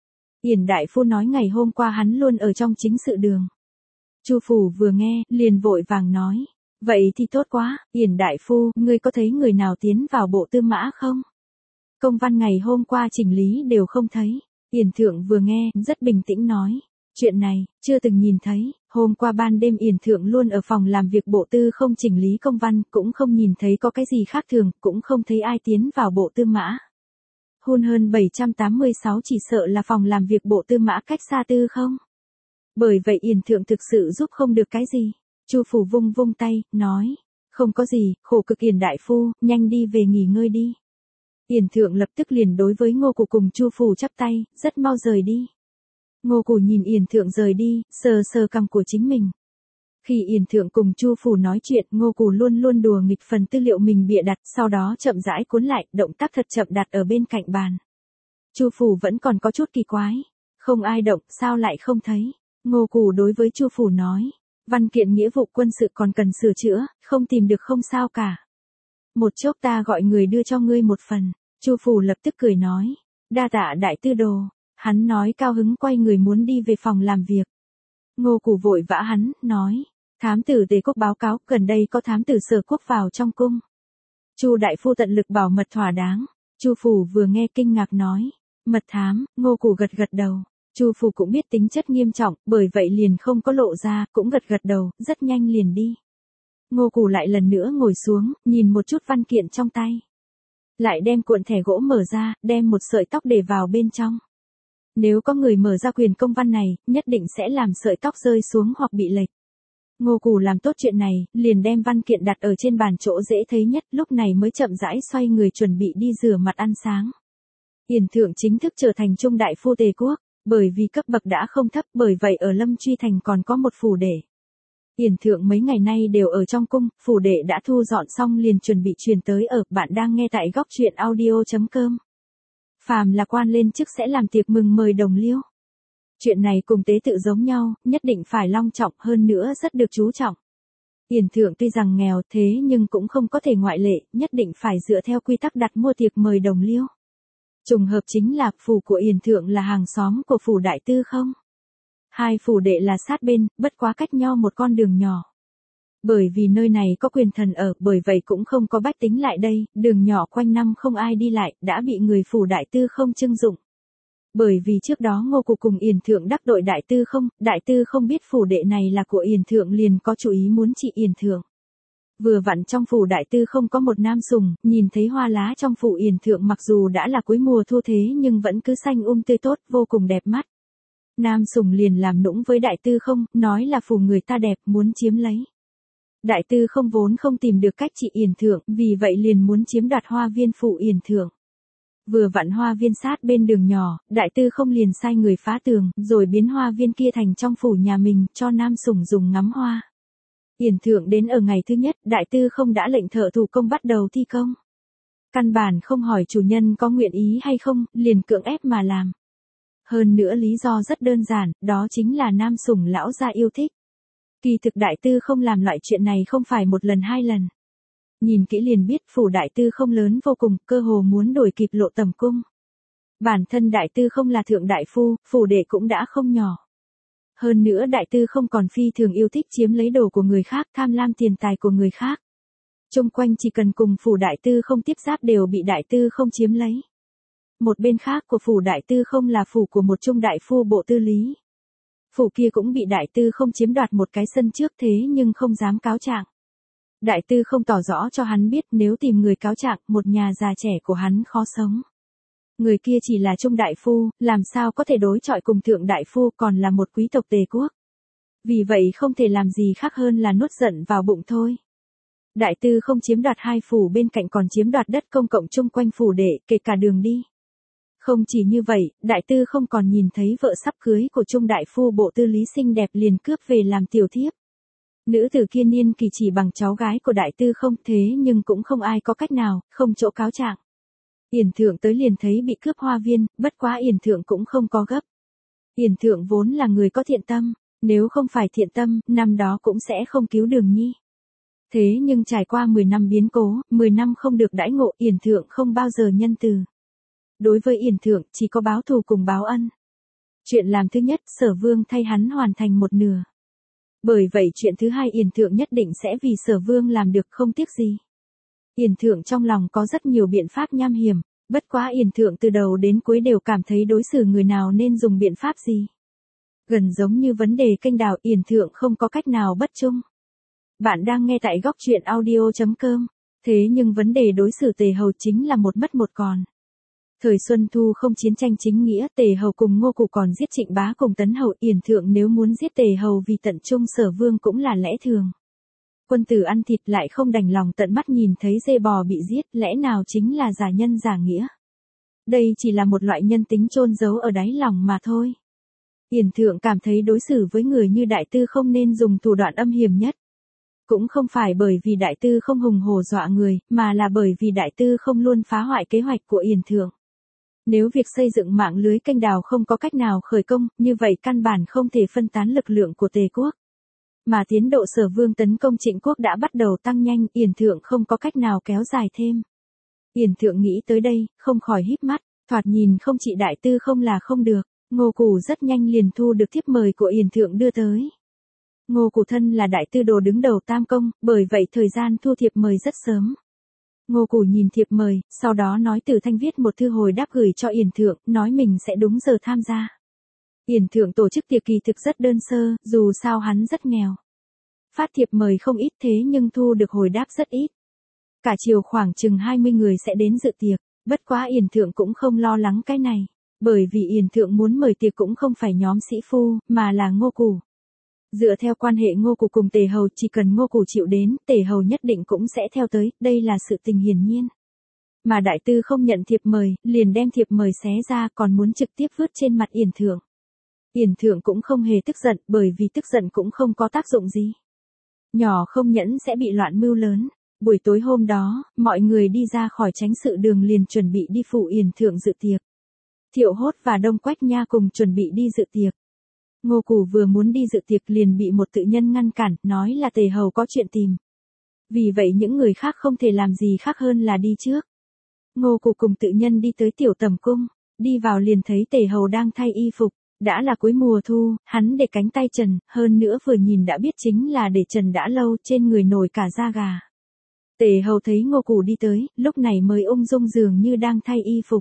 Speaker 1: Yển đại phu nói ngày hôm qua hắn luôn ở trong chính sự đường. Chu Phủ vừa nghe, liền vội vàng nói. Vậy thì tốt quá, Yển đại phu, ngươi có thấy người nào tiến vào bộ tư mã không? Công văn ngày hôm qua chỉnh lý đều không thấy. Yển Thượng vừa nghe, rất bình tĩnh nói. Chuyện này, chưa từng nhìn thấy, hôm qua ban đêm Yển Thượng luôn ở phòng làm việc bộ tư không chỉnh lý công văn, cũng không nhìn thấy có cái gì khác thường, cũng không thấy ai tiến vào bộ tư mã. Hơn 786 chỉ sợ là phòng làm việc bộ tư mã cách xa tư không? Bởi vậy Yển Thượng thực sự giúp không được cái gì. Chu Phủ vung tay, nói. Không có gì, khổ cực Yển đại phu, nhanh đi về nghỉ ngơi đi. Yển Thượng lập tức liền đối với Ngô Cù cùng Chu Phủ chắp tay, rất mau rời đi. Ngô Cù nhìn Yển Thượng rời đi, sờ cằm của chính mình. Khi Yển Thượng cùng Chu Phủ nói chuyện, Ngô Cù luôn đùa nghịch phần tư liệu mình bịa đặt, sau đó chậm rãi cuốn lại, động tác thật chậm đặt ở bên cạnh bàn. Chu Phủ vẫn còn có chút kỳ quái. Không ai động, sao lại không thấy? Ngô Cù đối với Chu Phủ nói. Văn kiện nghĩa vụ quân sự còn cần sửa chữa, không tìm được không sao cả. Một chốc ta gọi người đưa cho ngươi một phần. Chu Phủ lập tức cười nói. Đa tạ đại tư đồ. Hắn nói cao hứng quay người muốn đi về phòng làm việc. Ngô Cù vội vã hắn, nói. Thám tử Tề quốc báo cáo, gần đây có thám tử Sở quốc vào trong cung. Chu đại phu tận lực bảo mật thỏa đáng. Chu Phủ vừa nghe kinh ngạc nói. Mật thám, Ngô Cù gật đầu. Chu Phủ cũng biết tính chất nghiêm trọng, bởi vậy liền không có lộ ra, cũng gật gật đầu, rất nhanh liền đi. Ngô Cù lại lần nữa ngồi xuống, nhìn một chút văn kiện trong tay. Lại đem cuộn thẻ gỗ mở ra, đem một sợi tóc để vào bên trong. Nếu có người mở ra quyền công văn này, nhất định sẽ làm sợi tóc rơi xuống hoặc bị lệch. Ngô Cù làm tốt chuyện này, liền đem văn kiện đặt ở trên bàn chỗ dễ thấy nhất, lúc này mới chậm rãi xoay người chuẩn bị đi rửa mặt ăn sáng. Yển Thượng chính thức trở thành trung đại phu Tề quốc, bởi vì cấp bậc đã không thấp, bởi vậy ở Lâm Truy Thành còn có một phủ đệ. Yển Thượng mấy ngày nay đều ở trong cung, phủ đệ đã thu dọn xong liền chuẩn bị truyền tới ở, bạn đang nghe tại góc truyện audio.com. Phàm là quan lên chức sẽ làm tiệc mừng mời đồng liêu. Chuyện này cùng tế tự giống nhau, nhất định phải long trọng, hơn nữa rất được chú trọng. Yển Thượng tuy rằng nghèo thế nhưng cũng không có thể ngoại lệ, nhất định phải dựa theo quy tắc đặt mua tiệc mời đồng liêu. Trùng hợp chính là phủ của Yển Thượng là hàng xóm của phủ Đại Tư Không. Hai phủ đệ là sát bên, bất quá cách nhau một con đường nhỏ. Bởi vì nơi này có quyền thần ở, bởi vậy cũng không có bách tính lại đây, đường nhỏ quanh năm không ai đi lại, đã bị người phủ Đại Tư Không trưng dụng. Bởi vì trước đó Ngô Cù cùng Yển Thượng đắc tội Đại Tư Không biết phủ đệ này là của Yển Thượng liền có chủ ý muốn trị Yển Thượng. Vừa vặn trong phủ Đại Tư Không có một nam sùng, nhìn thấy hoa lá trong phủ Yển Thượng mặc dù đã là cuối mùa thu thế nhưng vẫn cứ xanh tươi tốt, vô cùng đẹp mắt. Nam sùng liền làm nũng với Đại Tư Không, nói là phủ người ta đẹp, muốn chiếm lấy. Đại Tư Không vốn không tìm được cách trị Yển Thượng, vì vậy liền muốn chiếm đoạt hoa viên phủ Yển Thượng. Vừa vặn hoa viên sát bên đường nhỏ, Đại Tư Không liền sai người phá tường, rồi biến hoa viên kia thành trong phủ nhà mình, cho nam sủng dùng ngắm hoa. Yển Thượng đến ở ngày thứ nhất, Đại Tư Không đã lệnh thợ thủ công bắt đầu thi công. Căn bản không hỏi chủ nhân có nguyện ý hay không, liền cưỡng ép mà làm. Hơn nữa lý do rất đơn giản, đó chính là nam sủng lão gia yêu thích. Kỳ thực Đại Tư Không làm loại chuyện này không phải một lần hai lần. Nhìn kỹ liền biết phủ Đại Tư Không lớn vô cùng, cơ hồ muốn đuổi kịp Lộ Tầm cung. Bản thân Đại Tư Không là thượng đại phu, phủ đệ cũng đã không nhỏ. Hơn nữa Đại Tư Không còn phi thường yêu thích chiếm lấy đồ của người khác, tham lam tiền tài của người khác. Chung quanh chỉ cần cùng phủ Đại Tư Không tiếp giáp đều bị Đại Tư Không chiếm lấy. Một bên khác của phủ Đại Tư Không là phủ của một trung đại phu bộ tư lý. Phủ kia cũng bị Đại Tư Không chiếm đoạt một cái sân trước thế nhưng không dám cáo trạng. Đại Tư Không tỏ rõ cho hắn biết nếu tìm người cáo trạng, một nhà già trẻ của hắn khó sống. Người kia chỉ là trung đại phu, làm sao có thể đối chọi cùng thượng đại phu còn là một quý tộc Tề quốc. Vì vậy không thể làm gì khác hơn là nuốt giận vào bụng thôi. Đại Tư Không chiếm đoạt hai phủ bên cạnh còn chiếm đoạt đất công cộng chung quanh phủ đệ, kể cả đường đi. Không chỉ như vậy, Đại Tư Không còn nhìn thấy vợ sắp cưới của trung đại phu bộ tư lý xinh đẹp liền cướp về làm tiểu thiếp. Nữ tử kia niên kỳ chỉ bằng cháu gái của Đại Tư Không thế nhưng cũng không ai có cách nào, không chỗ cáo trạng. Yển Thượng tới liền thấy bị cướp hoa viên, bất quá Yển Thượng cũng không có gấp. Yển Thượng vốn là người có thiện tâm, nếu không phải thiện tâm, năm đó cũng sẽ không cứu Đường Nhi. Thế nhưng trải qua 10 năm biến cố, 10 năm không được đãi ngộ, Yển Thượng không bao giờ nhân từ. Đối với Yển Thượng, chỉ có báo thù cùng báo ân. Chuyện làm thứ nhất, Sở Vương thay hắn hoàn thành một nửa. Bởi vậy chuyện thứ hai Yển Thượng nhất định sẽ vì Sở Vương làm được không tiếc gì. Yển Thượng trong lòng có rất nhiều biện pháp nham hiểm, bất quá Yển Thượng từ đầu đến cuối đều cảm thấy đối xử người nào nên dùng biện pháp gì. Gần giống như vấn đề kênh đào, Yển Thượng không có cách nào bất trung. Bạn đang nghe tại góc truyện audio.com, thế nhưng vấn đề đối xử Tề Hầu chính là một mất một còn. Thời Xuân Thu không chiến tranh chính nghĩa, Tề Hầu cùng Ngô Cù còn giết Trịnh Bá cùng Tấn Hầu, Yển Thượng nếu muốn giết Tề Hầu vì tận trung Sở Vương cũng là lẽ thường. Quân tử ăn thịt lại không đành lòng tận mắt nhìn thấy dê bò bị giết, lẽ nào chính là giả nhân giả nghĩa. Đây chỉ là một loại nhân tính chôn giấu ở đáy lòng mà thôi. Yển Thượng cảm thấy đối xử với người như Đại Tư không nên dùng thủ đoạn âm hiểm nhất. Cũng không phải bởi vì Đại Tư không hùng hổ dọa người, mà là bởi vì Đại Tư không luôn phá hoại kế hoạch của Yển Thượng. Nếu việc xây dựng mạng lưới kênh đào không có cách nào khởi công, như vậy căn bản không thể phân tán lực lượng của Tề quốc. Mà tiến độ Sở Vương tấn công Trịnh quốc đã bắt đầu tăng nhanh, Yển Thượng không có cách nào kéo dài thêm. Yển Thượng nghĩ tới đây, không khỏi híp mắt, thoạt nhìn không chỉ Đại Tư không là không được, Ngô Cù rất nhanh liền thu được thiếp mời của Yển Thượng đưa tới. Ngô Cù thân là Đại Tư đồ đứng đầu Tam Công, bởi vậy thời gian thu thiệp mời rất sớm. Ngô Cù nhìn thiệp mời, sau đó nói Tử Thanh viết một thư hồi đáp gửi cho Yển Thượng, nói mình sẽ đúng giờ tham gia. Yển Thượng tổ chức tiệc kỳ thực rất đơn sơ, dù sao hắn rất nghèo. Phát thiệp mời không ít thế nhưng thu được hồi đáp rất ít. Cả chiều khoảng chừng 20 người sẽ đến dự tiệc, bất quá Yển Thượng cũng không lo lắng cái này, bởi vì Yển Thượng muốn mời tiệc cũng không phải nhóm sĩ phu, mà là Ngô Củ. Dựa theo quan hệ Ngô Củ cùng Tề Hầu, chỉ cần Ngô Củ chịu đến, Tề Hầu nhất định cũng sẽ theo tới, đây là sự tình hiển nhiên. Mà đại tư không nhận thiệp mời, liền đem thiệp mời xé ra, còn muốn trực tiếp vứt trên mặt Yển Thượng. Yển Thượng cũng không hề tức giận, bởi vì tức giận cũng không có tác dụng gì. Nhỏ không nhẫn sẽ bị loạn mưu lớn. Buổi tối hôm đó, mọi người đi ra khỏi chánh sự đường liền chuẩn bị đi phụ Yển Thượng dự tiệc. Thiệu Hốt và Đông Quách Nha cùng chuẩn bị đi dự tiệc. Ngô Củ vừa muốn đi dự tiệc liền bị một tự nhân ngăn cản, nói là Tề Hầu có chuyện tìm. Vì vậy những người khác không thể làm gì khác hơn là đi trước. Ngô Củ cùng tự nhân đi tới tiểu tầm cung, đi vào liền thấy Tề Hầu đang thay y phục. Đã là cuối mùa thu, hắn để cánh tay trần, hơn nữa vừa nhìn đã biết chính là để trần đã lâu, trên người nổi cả da gà. Tề Hầu thấy Ngô Củ đi tới, lúc này mới ung dung dường như đang thay y phục.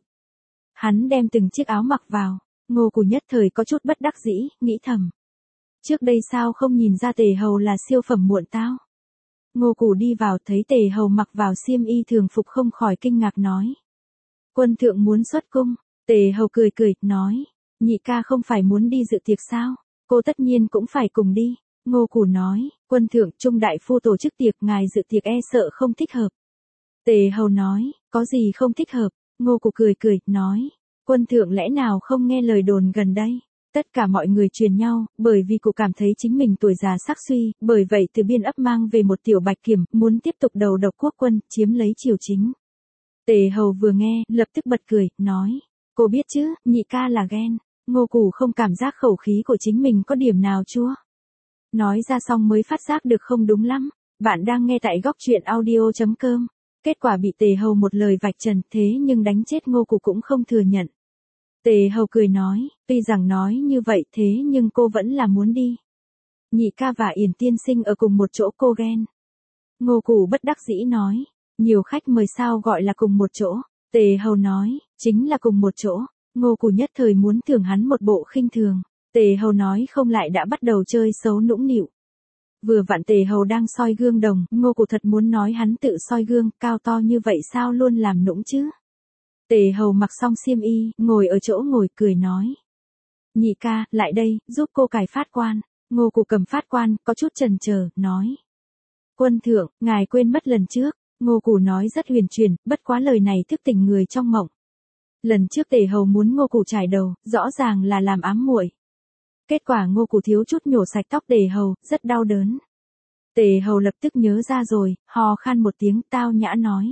Speaker 1: Hắn đem từng chiếc áo mặc vào, Ngô Củ nhất thời có chút bất đắc dĩ, nghĩ thầm. Trước đây sao không nhìn ra Tề Hầu là siêu phẩm muộn tao. Ngô Củ đi vào thấy Tề Hầu mặc vào xiêm y thường phục không khỏi kinh ngạc nói. Quân thượng muốn xuất cung, Tề Hầu cười cười, nói. Nhị ca không phải muốn đi dự tiệc sao, cô tất nhiên cũng phải cùng đi. Ngô Củ nói, quân thượng Trung đại phu tổ chức tiệc, ngài dự tiệc e sợ không thích hợp. Tề Hầu nói, có gì không thích hợp. Ngô Củ cười cười, nói, quân thượng lẽ nào không nghe lời đồn gần đây. Tất cả mọi người truyền nhau, bởi vì cụ cảm thấy chính mình tuổi già sắc suy, bởi vậy từ biên ấp mang về một tiểu bạch kiểm, muốn tiếp tục đầu độc quốc quân, chiếm lấy triều chính. Tề Hầu vừa nghe, lập tức bật cười, nói, cô biết chứ, nhị ca là ghen. Ngô Củ không cảm giác khẩu khí của chính mình có điểm nào chua. Nói ra xong mới phát giác được không đúng lắm. Bạn đang nghe tại góc truyện audio.com. Kết quả bị Tề Hầu một lời vạch trần, thế nhưng đánh chết Ngô Củ cũng không thừa nhận. Tề Hầu cười nói, tuy rằng nói như vậy thế nhưng cô vẫn là muốn đi. Nhị ca và Yển tiên sinh ở cùng một chỗ cô ghen. Ngô Củ bất đắc dĩ nói, nhiều khách mời sao gọi là cùng một chỗ. Tề Hầu nói, chính là cùng một chỗ. Ngô Củ nhất thời muốn thưởng hắn một bộ khinh thường. Tề Hầu nói không lại đã bắt đầu chơi xấu nũng nịu. Vừa vặn Tề Hầu đang soi gương đồng, Ngô Củ thật muốn nói hắn tự soi gương, cao to như vậy sao luôn làm nũng chứ. Tề Hầu mặc xong xiêm y, ngồi ở chỗ ngồi cười nói. Nhị ca, lại đây, giúp cô cài phát quan. Ngô Củ cầm phát quan, có chút chần chờ, nói. Quân thượng, ngài quên mất lần trước. Ngô Củ nói rất huyền chuyển, bất quá lời này thức tỉnh người trong mộng. Lần trước Tề Hầu muốn Ngô Củ chải đầu, rõ ràng là làm ám muội. Kết quả Ngô Củ thiếu chút nhổ sạch tóc Tề Hầu, rất đau đớn. Tề Hầu lập tức nhớ ra rồi, hò khan một tiếng, tao nhã nói.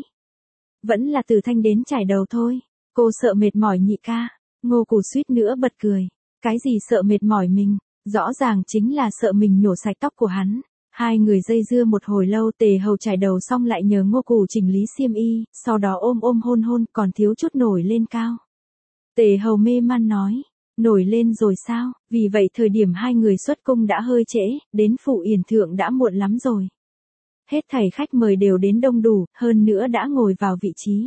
Speaker 1: Vẫn là từ thanh đến chải đầu thôi, cô sợ mệt mỏi nhị ca. Ngô Củ suýt nữa bật cười. Cái gì sợ mệt mỏi mình, rõ ràng chính là sợ mình nhổ sạch tóc của hắn. Hai người dây dưa một hồi lâu, Tề Hầu chải đầu xong lại nhờ Ngô Củ chỉnh lý xiêm y, sau đó ôm hôn hôn, còn thiếu chút nổi lên cao. Tề Hầu mê man nói, nổi lên rồi sao, vì vậy thời điểm hai người xuất cung đã hơi trễ, đến phủ Yển Thượng đã muộn lắm rồi. Hết thảy khách mời đều đến đông đủ, hơn nữa đã ngồi vào vị trí.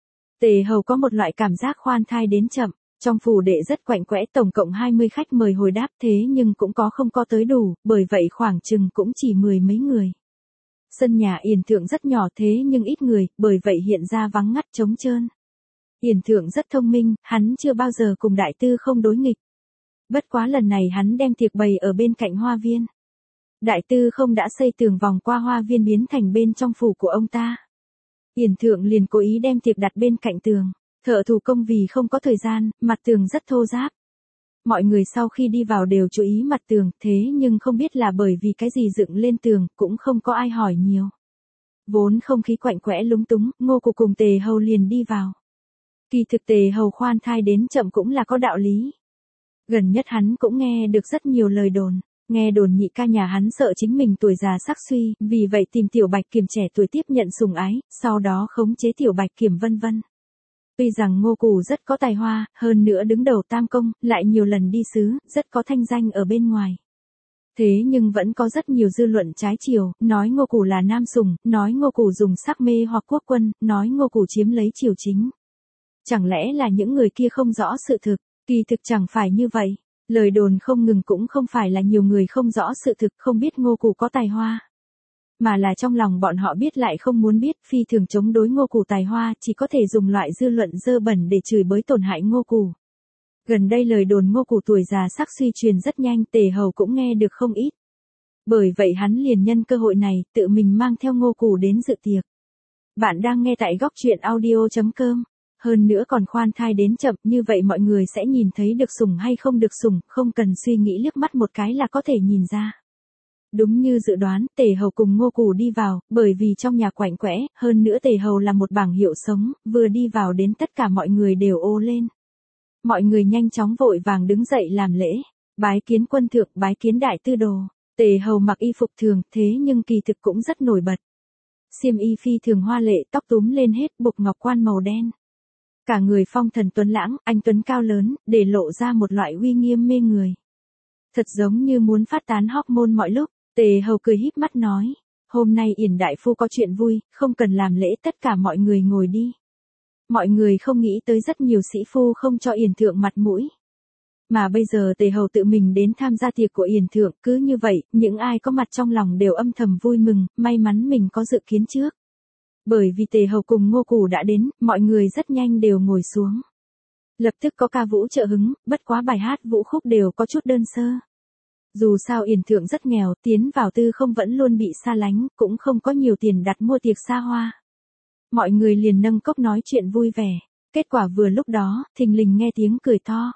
Speaker 1: Tề Hầu có một loại cảm giác khoan thai đến chậm. Trong phủ đệ rất quạnh quẽ, tổng cộng 20 khách mời hồi đáp thế nhưng cũng có không có tới đủ, bởi vậy khoảng chừng cũng chỉ 10 mấy người. Sân nhà Yển Thượng rất nhỏ thế nhưng ít người, bởi vậy hiện ra vắng ngắt trống trơn. Yển Thượng rất thông minh, hắn chưa bao giờ cùng đại tư không đối nghịch. Bất quá lần này hắn đem tiệc bày ở bên cạnh hoa viên. Đại tư không đã xây tường vòng qua hoa viên biến thành bên trong phủ của ông ta. Yển Thượng liền cố ý đem tiệc đặt bên cạnh tường. Thợ thủ công vì không có thời gian, mặt tường rất thô ráp. Mọi người sau khi đi vào đều chú ý mặt tường, thế nhưng không biết là bởi vì cái gì dựng lên tường, cũng không có ai hỏi nhiều. Vốn không khí quạnh quẽ lúng túng, Ngô Củ cùng Tề Hầu liền đi vào. Kỳ thực Tề Hầu khoan thai đến chậm cũng là có đạo lý. Gần nhất hắn cũng nghe được rất nhiều lời đồn, nghe đồn nhị ca nhà hắn sợ chính mình tuổi già sắc suy, vì vậy tìm tiểu bạch kiểm trẻ tuổi tiếp nhận sủng ái, sau đó khống chế tiểu bạch kiểm vân vân. Tuy rằng Ngô Củ rất có tài hoa, hơn nữa đứng đầu tam công, lại nhiều lần đi sứ, rất có thanh danh ở bên ngoài. Thế nhưng vẫn có rất nhiều dư luận trái chiều, nói Ngô Củ là nam sủng, nói Ngô Củ dùng sắc mê hoặc quốc quân, nói Ngô Củ chiếm lấy triều chính. Chẳng lẽ là những người kia không rõ sự thực, kỳ thực chẳng phải như vậy. Lời đồn không ngừng cũng không phải là nhiều người không rõ sự thực không biết Ngô Cù có tài hoa. Mà là trong lòng bọn họ biết lại không muốn biết, phi thường chống đối Ngô Cù tài hoa, chỉ có thể dùng loại dư luận dơ bẩn để chửi bới tổn hại Ngô Cù. Gần đây lời đồn Ngô Cù tuổi già sắc suy truyền rất nhanh, Tề Hầu cũng nghe được không ít. Bởi vậy hắn liền nhân cơ hội này, tự mình mang theo Ngô Cù đến dự tiệc. Bạn đang nghe tại góc truyện audio.com. Hơn nữa còn khoan thai đến chậm, như vậy mọi người sẽ nhìn thấy được sủng hay không được sủng, không cần suy nghĩ liếc mắt một cái là có thể nhìn ra. Đúng như dự đoán, Tề Hầu cùng Ngô Cù đi vào, bởi vì trong nhà quạnh quẽ, hơn nữa Tề Hầu là một bảng hiệu sống, vừa đi vào đến tất cả mọi người đều ô lên. Mọi người nhanh chóng vội vàng đứng dậy làm lễ, bái kiến quân thượng, bái kiến đại tư đồ. Tề Hầu mặc y phục thường, thế nhưng kỳ thực cũng rất nổi bật. Xiêm y phi thường hoa lệ, tóc túm lên hết, buộc ngọc quan màu đen. Cả người phong thần tuấn lãng, anh tuấn cao lớn, để lộ ra một loại uy nghiêm mê người. Thật giống như muốn phát tán hormone mọi lúc. Tề Hầu cười híp mắt nói, hôm nay Yển đại phu có chuyện vui, không cần làm lễ, tất cả mọi người ngồi đi. Mọi người không nghĩ tới rất nhiều sĩ phu không cho Yển thượng mặt mũi. Mà bây giờ Tề Hầu tự mình đến tham gia tiệc của Yển thượng, cứ như vậy, những ai có mặt trong lòng đều âm thầm vui mừng, may mắn mình có dự kiến trước. Bởi vì Tề Hầu cùng Ngô Cù đã đến, mọi người rất nhanh đều ngồi xuống. Lập tức có ca vũ trợ hứng, bất quá bài hát vũ khúc đều có chút đơn sơ. Dù sao Yển thượng rất nghèo, tiến vào tư không vẫn luôn bị xa lánh, cũng không có nhiều tiền đặt mua tiệc xa hoa. Mọi người liền nâng cốc nói chuyện vui vẻ. Kết quả vừa lúc đó, thình lình nghe tiếng cười to.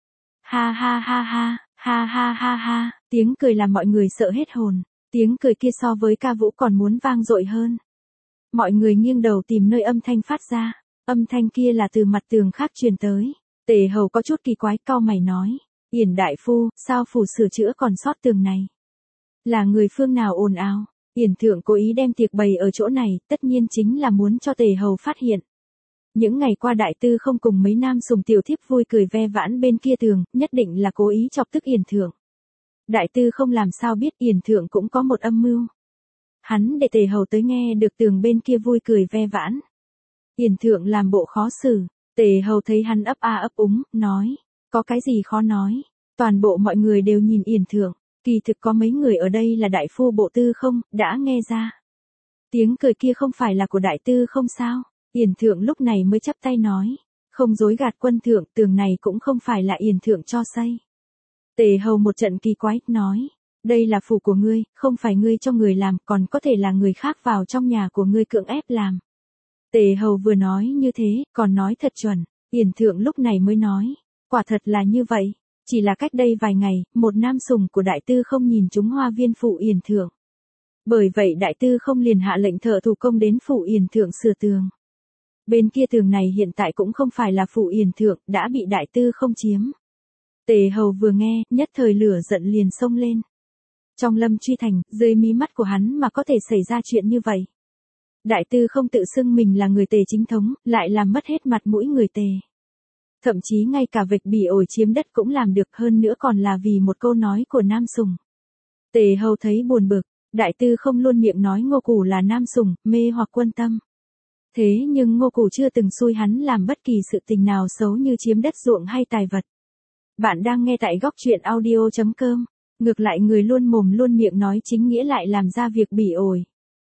Speaker 1: Ha ha ha ha, ha ha ha ha, tiếng cười làm mọi người sợ hết hồn. Tiếng cười kia so với ca vũ còn muốn vang dội hơn. Mọi người nghiêng đầu tìm nơi âm thanh phát ra. Âm thanh kia là từ mặt tường khác truyền tới. Tề Hầu có chút kỳ quái, cau mày nói. Yển đại phu, sao phủ sửa chữa còn sót tường này? Là người phương nào ồn ào? Yển thượng cố ý đem tiệc bày ở chỗ này, tất nhiên chính là muốn cho Tề Hầu phát hiện. Những ngày qua đại tư không cùng mấy nam sùng tiểu thiếp vui cười ve vãn bên kia tường, nhất định là cố ý chọc tức Yển thượng. Đại tư không làm sao biết Yển thượng cũng có một âm mưu. Hắn để Tề Hầu tới nghe được tường bên kia vui cười ve vãn. Yển thượng làm bộ khó xử, Tề Hầu thấy hắn ấp a ấp úng, nói. Có cái gì khó nói, toàn bộ mọi người đều nhìn Yển thượng, kỳ thực có mấy người ở đây là đại phu bộ tư không, đã nghe ra. Tiếng cười kia không phải là của đại tư không sao, Yển thượng lúc này mới chắp tay nói, không dối gạt quân thượng, tường này cũng không phải là Yển thượng cho xây. Tề Hầu một trận kỳ quái, nói, đây là phủ của ngươi, không phải ngươi cho người làm, còn có thể là người khác vào trong nhà của ngươi cưỡng ép làm. Tề Hầu vừa nói như thế, còn nói thật chuẩn, Yển thượng lúc này mới nói. Quả thật là như vậy, chỉ là cách đây vài ngày, một nam sùng của đại tư không nhìn trúng hoa viên phủ Yển thượng. Bởi vậy đại tư không liền hạ lệnh thợ thủ công đến phủ Yển thượng sửa tường. Bên kia tường này hiện tại cũng không phải là phủ Yển thượng, đã bị đại tư không chiếm. Tề Hầu vừa nghe, nhất thời lửa giận liền xông lên. Trong Lâm Truy Thành, dưới mí mắt của hắn mà có thể xảy ra chuyện như vậy. Đại tư không tự xưng mình là người Tề chính thống, lại làm mất hết mặt mũi người Tề. Thậm chí ngay cả vạch bỉ ổi chiếm đất cũng làm được, hơn nữa còn là vì một câu nói của nam sùng. Tề Hầu thấy buồn bực, đại tư không luôn miệng nói Ngô Cù là nam sùng, mê hoặc quân tâm. Thế nhưng Ngô Cù chưa từng xui hắn làm bất kỳ sự tình nào xấu như chiếm đất ruộng hay tài vật. Bạn đang nghe tại góc truyện audio.com, ngược lại người luôn mồm luôn miệng nói chính nghĩa lại làm ra việc bỉ ổi.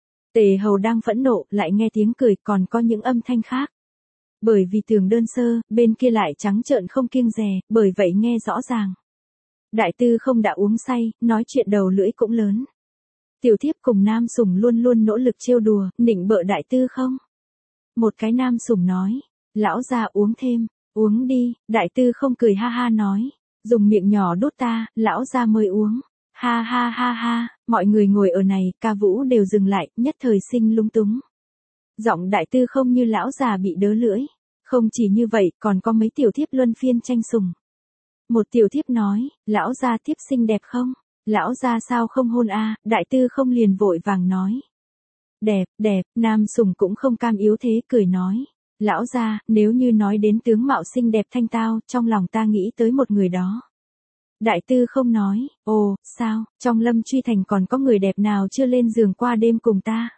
Speaker 1: Tề Hầu đang phẫn nộ, lại nghe tiếng cười, còn có những âm thanh khác. Bởi vì tường đơn sơ, bên kia lại trắng trợn không kiêng dè, bởi vậy nghe rõ ràng. Đại tư không đã uống say, nói chuyện đầu lưỡi cũng lớn. Tiểu thiếp cùng nam sùng luôn luôn nỗ lực trêu đùa, nịnh bợ đại tư không. Một cái nam sùng nói, lão già uống thêm, uống đi, đại tư không cười ha ha nói, dùng miệng nhỏ đút ta, lão già mời uống. Ha ha ha ha, mọi người ngồi ở này, ca vũ đều dừng lại, nhất thời sinh lung túng. Giọng đại tư không như lão già bị đớ lưỡi. Không chỉ như vậy, còn có mấy tiểu thiếp luân phiên tranh sủng. Một tiểu thiếp nói, lão gia thiếp xinh đẹp không? Lão gia sao không hôn a? Đại tư không liền vội vàng nói. Đẹp, đẹp, nam sủng cũng không cam yếu thế, cười nói. Lão gia, nếu như nói đến tướng mạo xinh đẹp thanh tao, trong lòng ta nghĩ tới một người đó. Đại tư không nói, ồ, sao, trong Lâm Truy Thành còn có người đẹp nào chưa lên giường qua đêm cùng ta?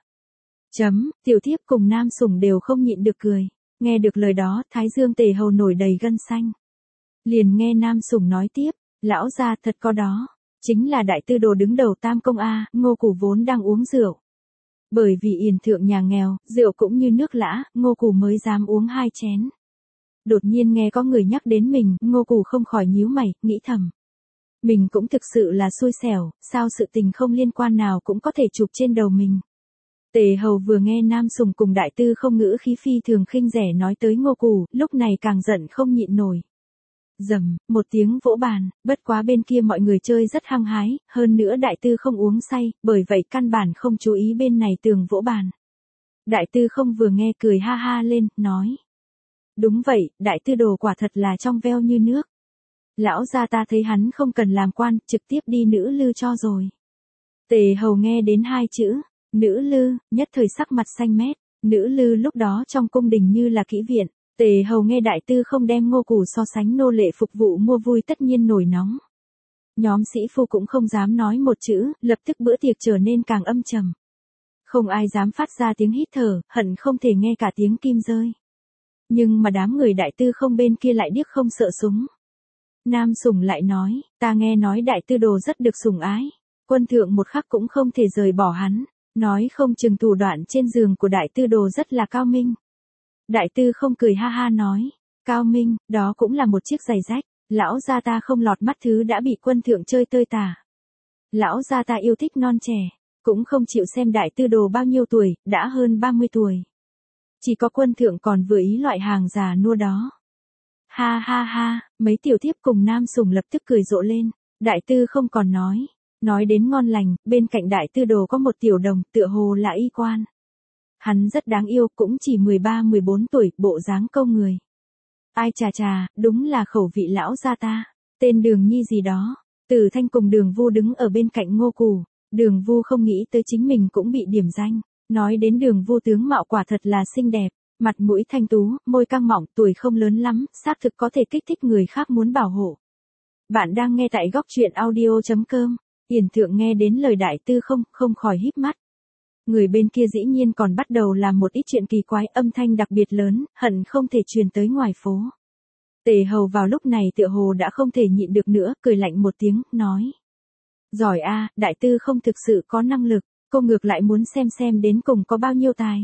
Speaker 1: Tiểu thiếp cùng nam sủng đều không nhịn được cười. Nghe được lời đó, thái dương Tề Hầu nổi đầy gân xanh. Liền nghe nam sủng nói tiếp, Lão gia thật có đó. Chính là đại tư đồ đứng đầu tam công A, Ngô Củ vốn đang uống rượu. Bởi vì yển thượng nhà nghèo, rượu cũng như nước lã, Ngô Củ mới dám uống 2 chén. Đột nhiên nghe có người nhắc đến mình, Ngô Củ không khỏi nhíu mày, nghĩ thầm. Mình cũng thực sự là xui xẻo, sao sự tình không liên quan nào cũng có thể chụp trên đầu mình. Tề Hầu vừa nghe Nam Sùng cùng đại tư không ngữ khí phi thường khinh rẻ nói tới Ngô Củ, lúc này càng giận không nhịn nổi. Rầm, một tiếng vỗ bàn, bất quá bên kia mọi người chơi rất hăng hái, hơn nữa đại tư không uống say, bởi vậy căn bản không chú ý bên này tường vỗ bàn. Đại tư không vừa nghe cười ha ha lên, nói. Đúng vậy, đại tư đồ quả thật là trong veo như nước. Lão gia ta thấy hắn không cần làm quan, trực tiếp đi nữ lư cho rồi. Tề Hầu nghe đến 2 chữ, nữ lư, nhất thời sắc mặt xanh mét, nữ lư lúc đó trong cung đình như là kỹ viện. Tề Hầu nghe đại tư không đem Ngô Củ so sánh nô lệ phục vụ mua vui tất nhiên nổi nóng. Nhóm sĩ phu cũng không dám nói một chữ, lập tức bữa tiệc trở nên càng âm trầm. Không ai dám phát ra tiếng hít thở, hận không thể nghe cả tiếng kim rơi. Nhưng mà đám người đại tư không bên kia lại điếc không sợ súng. Nam Sùng lại nói, ta nghe nói đại tư đồ rất được sủng ái. Quân thượng một khắc cũng không thể rời bỏ hắn, nói không chừng thủ đoạn trên giường của đại tư đồ rất là cao minh. Đại tư không cười ha ha nói, cao minh, đó cũng là một chiếc giày rách, lão gia ta không lọt mắt thứ đã bị quân thượng chơi tơi tả. Lão gia ta yêu thích non trẻ, cũng không chịu xem đại tư đồ bao nhiêu tuổi, đã hơn 30 tuổi. Chỉ có quân thượng còn vừa ý loại hàng già nua đó. Ha ha ha, mấy tiểu thiếp cùng Nam Sùng lập tức cười rộ lên, đại tư không còn nói đến ngon lành, bên cạnh đại tư đồ có một tiểu đồng, tựa hồ là y quan. Hắn rất đáng yêu, cũng chỉ 13-14 tuổi, bộ dáng câu người. Ai chà chà, đúng là khẩu vị lão gia ta, tên Đường Nhi gì đó. Tử Thanh cùng Đường Vu đứng ở bên cạnh Ngô Củ, Đường Vu không nghĩ tới chính mình cũng bị điểm danh. Nói đến Đường Vu tướng mạo quả thật là xinh đẹp, mặt mũi thanh tú, môi căng mọng, tuổi không lớn lắm, xác thực có thể kích thích người khác muốn bảo hộ. Bạn đang nghe tại góc truyện audio.com, Yển Thượng nghe đến lời đại tư không khỏi híp mắt. Người bên kia dĩ nhiên còn bắt đầu làm một ít chuyện kỳ quái, âm thanh đặc biệt lớn, hận không thể truyền tới ngoài phố. Tề Hầu vào lúc này tựa hồ đã không thể nhịn được nữa, cười lạnh một tiếng, nói. Giỏi a, đại tư không thực sự có năng lực, cô ngược lại muốn xem đến cùng có bao nhiêu tài.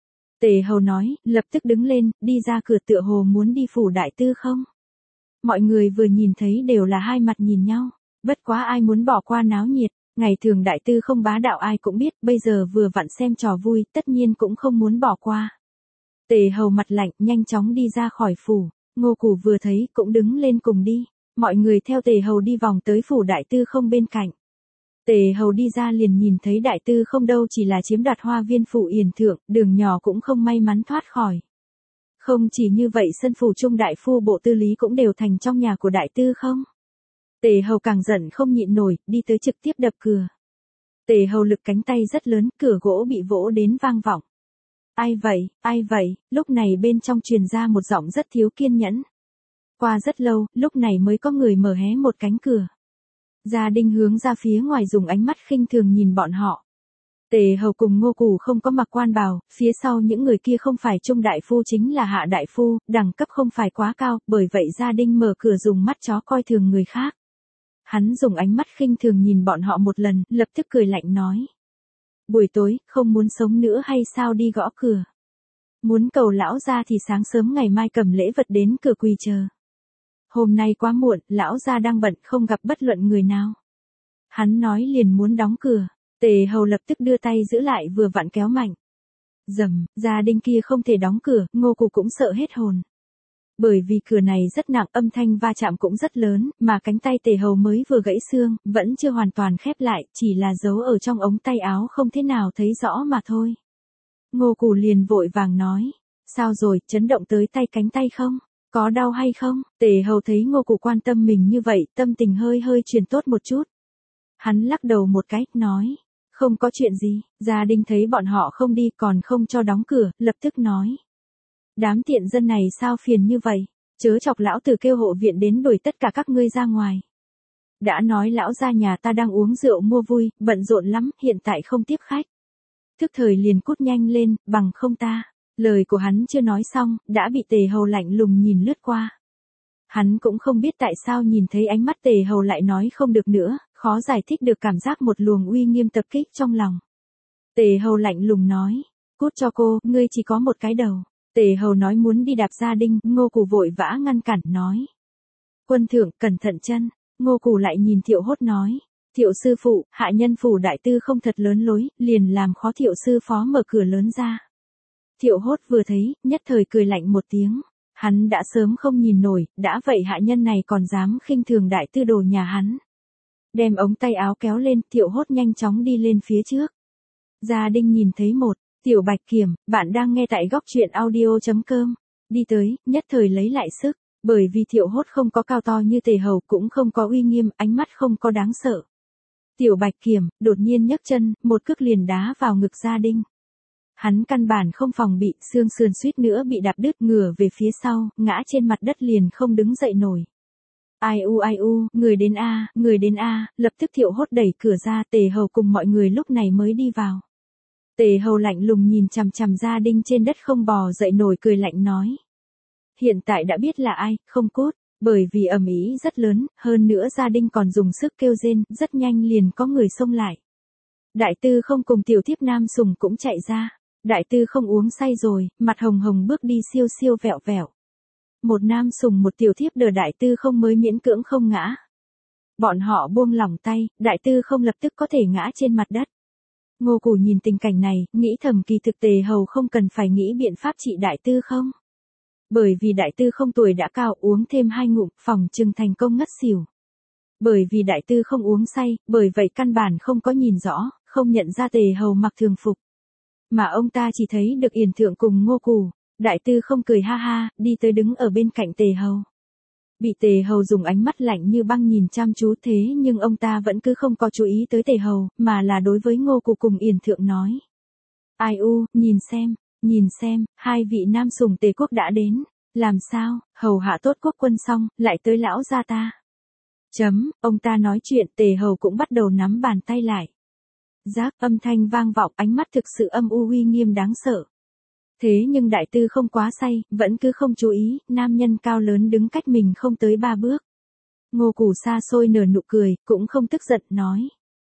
Speaker 1: Tề Hầu nói, lập tức đứng lên, đi ra cửa tựa hồ muốn đi phủ đại tư không. Mọi người vừa nhìn thấy đều là hai mặt nhìn nhau, bất quá ai muốn bỏ qua náo nhiệt. Ngày thường đại tư không bá đạo ai cũng biết, bây giờ vừa vặn xem trò vui, tất nhiên cũng không muốn bỏ qua. Tề Hầu mặt lạnh, nhanh chóng đi ra khỏi phủ, Ngô Củ vừa thấy, cũng đứng lên cùng đi. Mọi người theo Tề Hầu đi vòng tới phủ đại tư không bên cạnh. Tề Hầu đi ra liền nhìn thấy đại tư không đâu chỉ là chiếm đoạt hoa viên phủ Yển Thượng, đường nhỏ cũng không may mắn thoát khỏi. Không chỉ như vậy sân phủ trung đại phu bộ tư lý cũng đều thành trong nhà của đại tư không. Tề Hầu càng giận không nhịn nổi, đi tới trực tiếp đập cửa. Tề Hầu lực cánh tay rất lớn, cửa gỗ bị vỗ đến vang vọng. Ai vậy, lúc này bên trong truyền ra một giọng rất thiếu kiên nhẫn. Qua rất lâu, lúc này mới có người mở hé một cánh cửa. Gia Đình hướng ra phía ngoài dùng ánh mắt khinh thường nhìn bọn họ. Tề Hầu cùng Ngô Củ không có mặc quan bào, phía sau những người kia không phải trung đại phu chính là hạ đại phu, đẳng cấp không phải quá cao, bởi vậy Gia Đình mở cửa dùng mắt chó coi thường người khác. Hắn dùng ánh mắt khinh thường nhìn bọn họ một lần, lập tức cười lạnh nói. Buổi tối, không muốn sống nữa hay sao đi gõ cửa. Muốn cầu lão gia thì sáng sớm ngày mai cầm lễ vật đến cửa quỳ chờ. Hôm nay quá muộn, lão gia đang bận không gặp bất luận người nào. Hắn nói liền muốn đóng cửa, Tề Hầu lập tức đưa tay giữ lại vừa vặn kéo mạnh. Rầm, Gia Đình kia không thể đóng cửa, Ngô Củ cũng sợ hết hồn. Bởi vì cửa này rất nặng, âm thanh va chạm cũng rất lớn, mà cánh tay Tề Hầu mới vừa gãy xương, vẫn chưa hoàn toàn khép lại, chỉ là giấu ở trong ống tay áo không thế nào thấy rõ mà thôi. Ngô Củ liền vội vàng nói, sao rồi, chấn động tới cánh tay không? Có đau hay không? Tề Hầu thấy Ngô Củ quan tâm mình như vậy, tâm tình hơi chuyển tốt một chút. Hắn lắc đầu một cái, nói, không có chuyện gì. Gia Đình thấy bọn họ không đi còn không cho đóng cửa, lập tức nói. Đám tiện dân này sao phiền như vậy, chớ chọc lão tử kêu hộ viện đến đuổi tất cả các ngươi ra ngoài. Đã nói lão gia nhà ta đang uống rượu mua vui, bận rộn lắm, hiện tại không tiếp khách. Thức thời liền cút nhanh lên, bằng không ta. Lời của hắn chưa nói xong, đã bị Tề Hầu lạnh lùng nhìn lướt qua. Hắn cũng không biết tại sao nhìn thấy ánh mắt Tề Hầu lại nói không được nữa, khó giải thích được cảm giác một luồng uy nghiêm tập kích trong lòng. Tề Hầu lạnh lùng nói, cút cho cô, ngươi chỉ có một cái đầu. Tề Hầu nói muốn đi đạp gia đinh, Ngô Cù vội vã ngăn cản nói. Quân thượng, cẩn thận chân. Ngô Cù lại nhìn Thiệu Hốt nói. Thiệu sư phụ, hạ nhân phủ đại tư không thật lớn lối, liền làm khó Thiệu sư phó mở cửa lớn ra. Thiệu Hốt vừa thấy, nhất thời cười lạnh một tiếng. Hắn đã sớm không nhìn nổi, đã vậy hạ nhân này còn dám khinh thường đại tư đồ nhà hắn. Đem ống tay áo kéo lên, Thiệu Hốt nhanh chóng đi lên phía trước. Gia Đinh nhìn thấy một, Tiểu Bạch Kiểm, bạn đang nghe tại góc truyện audio.com. Đi tới, nhất thời lấy lại sức, bởi vì Thiệu Hốt không có cao to như Tề Hầu cũng không có uy nghiêm, ánh mắt không có đáng sợ. Tiểu Bạch Kiểm, đột nhiên nhấc chân, một cước liền đá vào ngực Gia Đinh. Hắn căn bản không phòng bị, xương sườn suýt nữa bị đạp đứt, ngửa về phía sau, ngã trên mặt đất liền không đứng dậy nổi. Ai u, người đến a, người đến a, lập tức Thiệu Hốt đẩy cửa ra, Tề Hầu cùng mọi người lúc này mới đi vào. Tề Hầu lạnh lùng nhìn chằm chằm Gia Đinh trên đất không bò dậy nổi, cười lạnh nói. Hiện tại đã biết là ai, không cốt, bởi vì ầm ĩ rất lớn, hơn nữa Gia Đinh còn dùng sức kêu rên, rất nhanh liền có người xông lại. Đại tư không cùng tiểu thiếp Nam Sùng cũng chạy ra. Đại tư không uống say rồi, mặt hồng hồng bước đi siêu siêu vẹo vẹo. Một Nam Sùng một tiểu thiếp đỡ đại tư không mới miễn cưỡng không ngã. Bọn họ buông lỏng tay, đại tư không lập tức có thể ngã trên mặt đất. Ngô Cù nhìn tình cảnh này, nghĩ thầm kỳ thực Tề Hầu không cần phải nghĩ biện pháp trị đại tư không. Bởi vì đại tư không tuổi đã cao, uống thêm 2 ngụm, phòng chừng thành công ngất xỉu. Bởi vì đại tư không uống say, bởi vậy căn bản không có nhìn rõ, không nhận ra Tề Hầu mặc thường phục. Mà ông ta chỉ thấy được Yển Thượng cùng Ngô Cù, đại tư không cười ha ha, đi tới đứng ở bên cạnh Tề Hầu. Bị Tề Hầu dùng ánh mắt lạnh như băng nhìn chăm chú, thế nhưng ông ta vẫn cứ không có chú ý tới Tề Hầu, mà là đối với Ngô Cù cùng Yển Thượng nói. Ai u, nhìn xem, hai vị Nam Sùng Tề quốc đã đến, làm sao, hầu hạ tốt quốc quân xong, lại tới lão gia ta. Ông ta nói chuyện, Tề Hầu cũng bắt đầu nắm bàn tay lại. Rác, âm thanh vang vọng, ánh mắt thực sự âm u uy nghiêm đáng sợ. Thế nhưng đại tư không quá say, vẫn cứ không chú ý, nam nhân cao lớn đứng cách mình không tới 3 bước. Ngô Cù xa xôi nở nụ cười, cũng không tức giận, nói.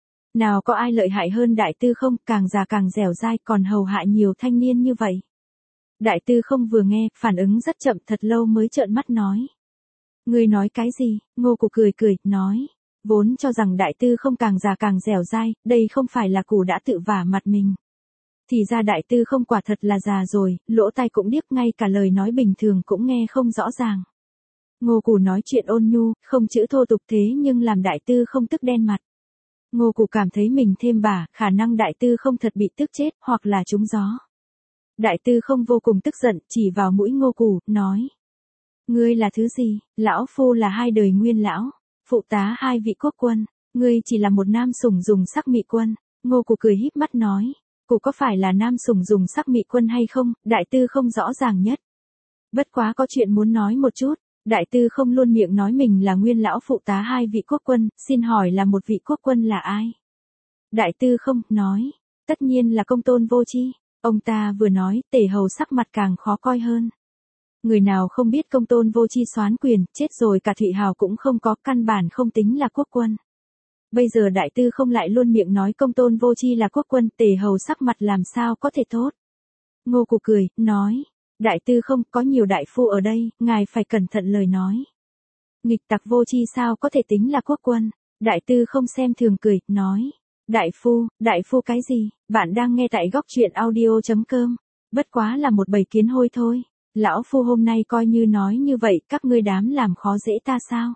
Speaker 1: Nào có ai lợi hại hơn đại tư không, càng già càng dẻo dai, còn hầu hạ nhiều thanh niên như vậy. Đại tư không vừa nghe, phản ứng rất chậm, thật lâu mới trợn mắt nói. Ngươi nói cái gì? Ngô Cù cười, nói. Vốn cho rằng đại tư không càng già càng dẻo dai, đây không phải là Cù đã tự vả mặt mình. Thì ra đại tư không quả thật là già rồi, lỗ tai cũng điếc, ngay cả lời nói bình thường cũng nghe không rõ ràng. Ngô Cù nói chuyện ôn nhu, không chữ thô tục, thế nhưng làm đại tư không tức đen mặt. Ngô Cù cảm thấy mình thêm bả, khả năng đại tư không thật bị tức chết, hoặc là trúng gió. Đại tư không vô cùng tức giận, chỉ vào mũi Ngô Cù, nói. Ngươi là thứ gì? Lão phu là 2 đời nguyên lão, phụ tá 2 vị quốc quân, ngươi chỉ là một Nam Sùng dùng sắc mị quân. Ngô Cù cười híp mắt nói. Cù có phải là Nam Sùng dùng sắc mị quân hay không, đại tư không rõ ràng nhất. Bất quá có chuyện muốn nói một chút, đại tư không luôn miệng nói mình là nguyên lão phụ tá 2 vị quốc quân, xin hỏi là một vị quốc quân là ai? Đại tư không, nói, tất nhiên là Công Tôn Vô Chi. Ông ta vừa nói, Tề Hầu sắc mặt càng khó coi hơn. Người nào không biết Công Tôn Vô Chi soán quyền, chết rồi cả Thụy Hào cũng không có, căn bản không tính là quốc quân. Bây giờ đại tư không lại luôn miệng nói Công Tôn Vô Chi là quốc quân, Tề Hầu sắc mặt làm sao có thể tốt. Ngô Cù cười, nói, đại tư không, có nhiều đại phu ở đây, ngài phải cẩn thận lời nói. Nghịch tặc Vô Chi sao có thể tính là quốc quân? Đại tư không xem thường cười, nói, đại phu cái gì? Bạn đang nghe tại góc truyện audio.com, bất quá là một bầy kiến hôi thôi. Lão phu hôm nay coi như nói như vậy, các ngươi đám làm khó dễ ta sao?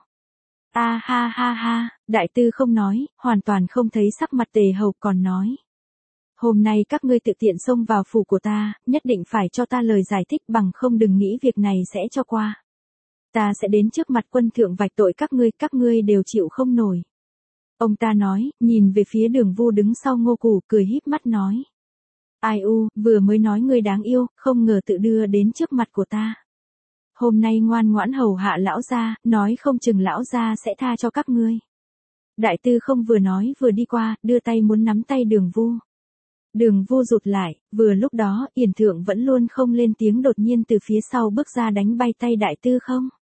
Speaker 1: A ha, đại tư không nói, hoàn toàn không thấy sắc mặt Tề Hầu, còn nói. Hôm nay các ngươi tự tiện xông vào phủ của ta, nhất định phải cho ta lời giải thích, bằng không đừng nghĩ việc này sẽ cho qua. Ta sẽ đến trước mặt quân thượng vạch tội các ngươi đều chịu không nổi. Ông ta nói, nhìn về phía Đường Vu đứng sau Ngô Cù, cười híp mắt nói. Ai u, vừa mới nói ngươi đáng yêu, không ngờ tự đưa đến trước mặt của ta. Hôm nay ngoan ngoãn hầu hạ lão gia, nói không chừng lão gia sẽ tha cho các ngươi. Đại tư không vừa nói vừa đi qua, đưa tay muốn nắm tay Đường Vu. Đường Vu rụt lại, vừa lúc đó, Yển Thượng vẫn luôn không lên tiếng, đột nhiên từ phía sau bước ra đánh bay tay đại tư không.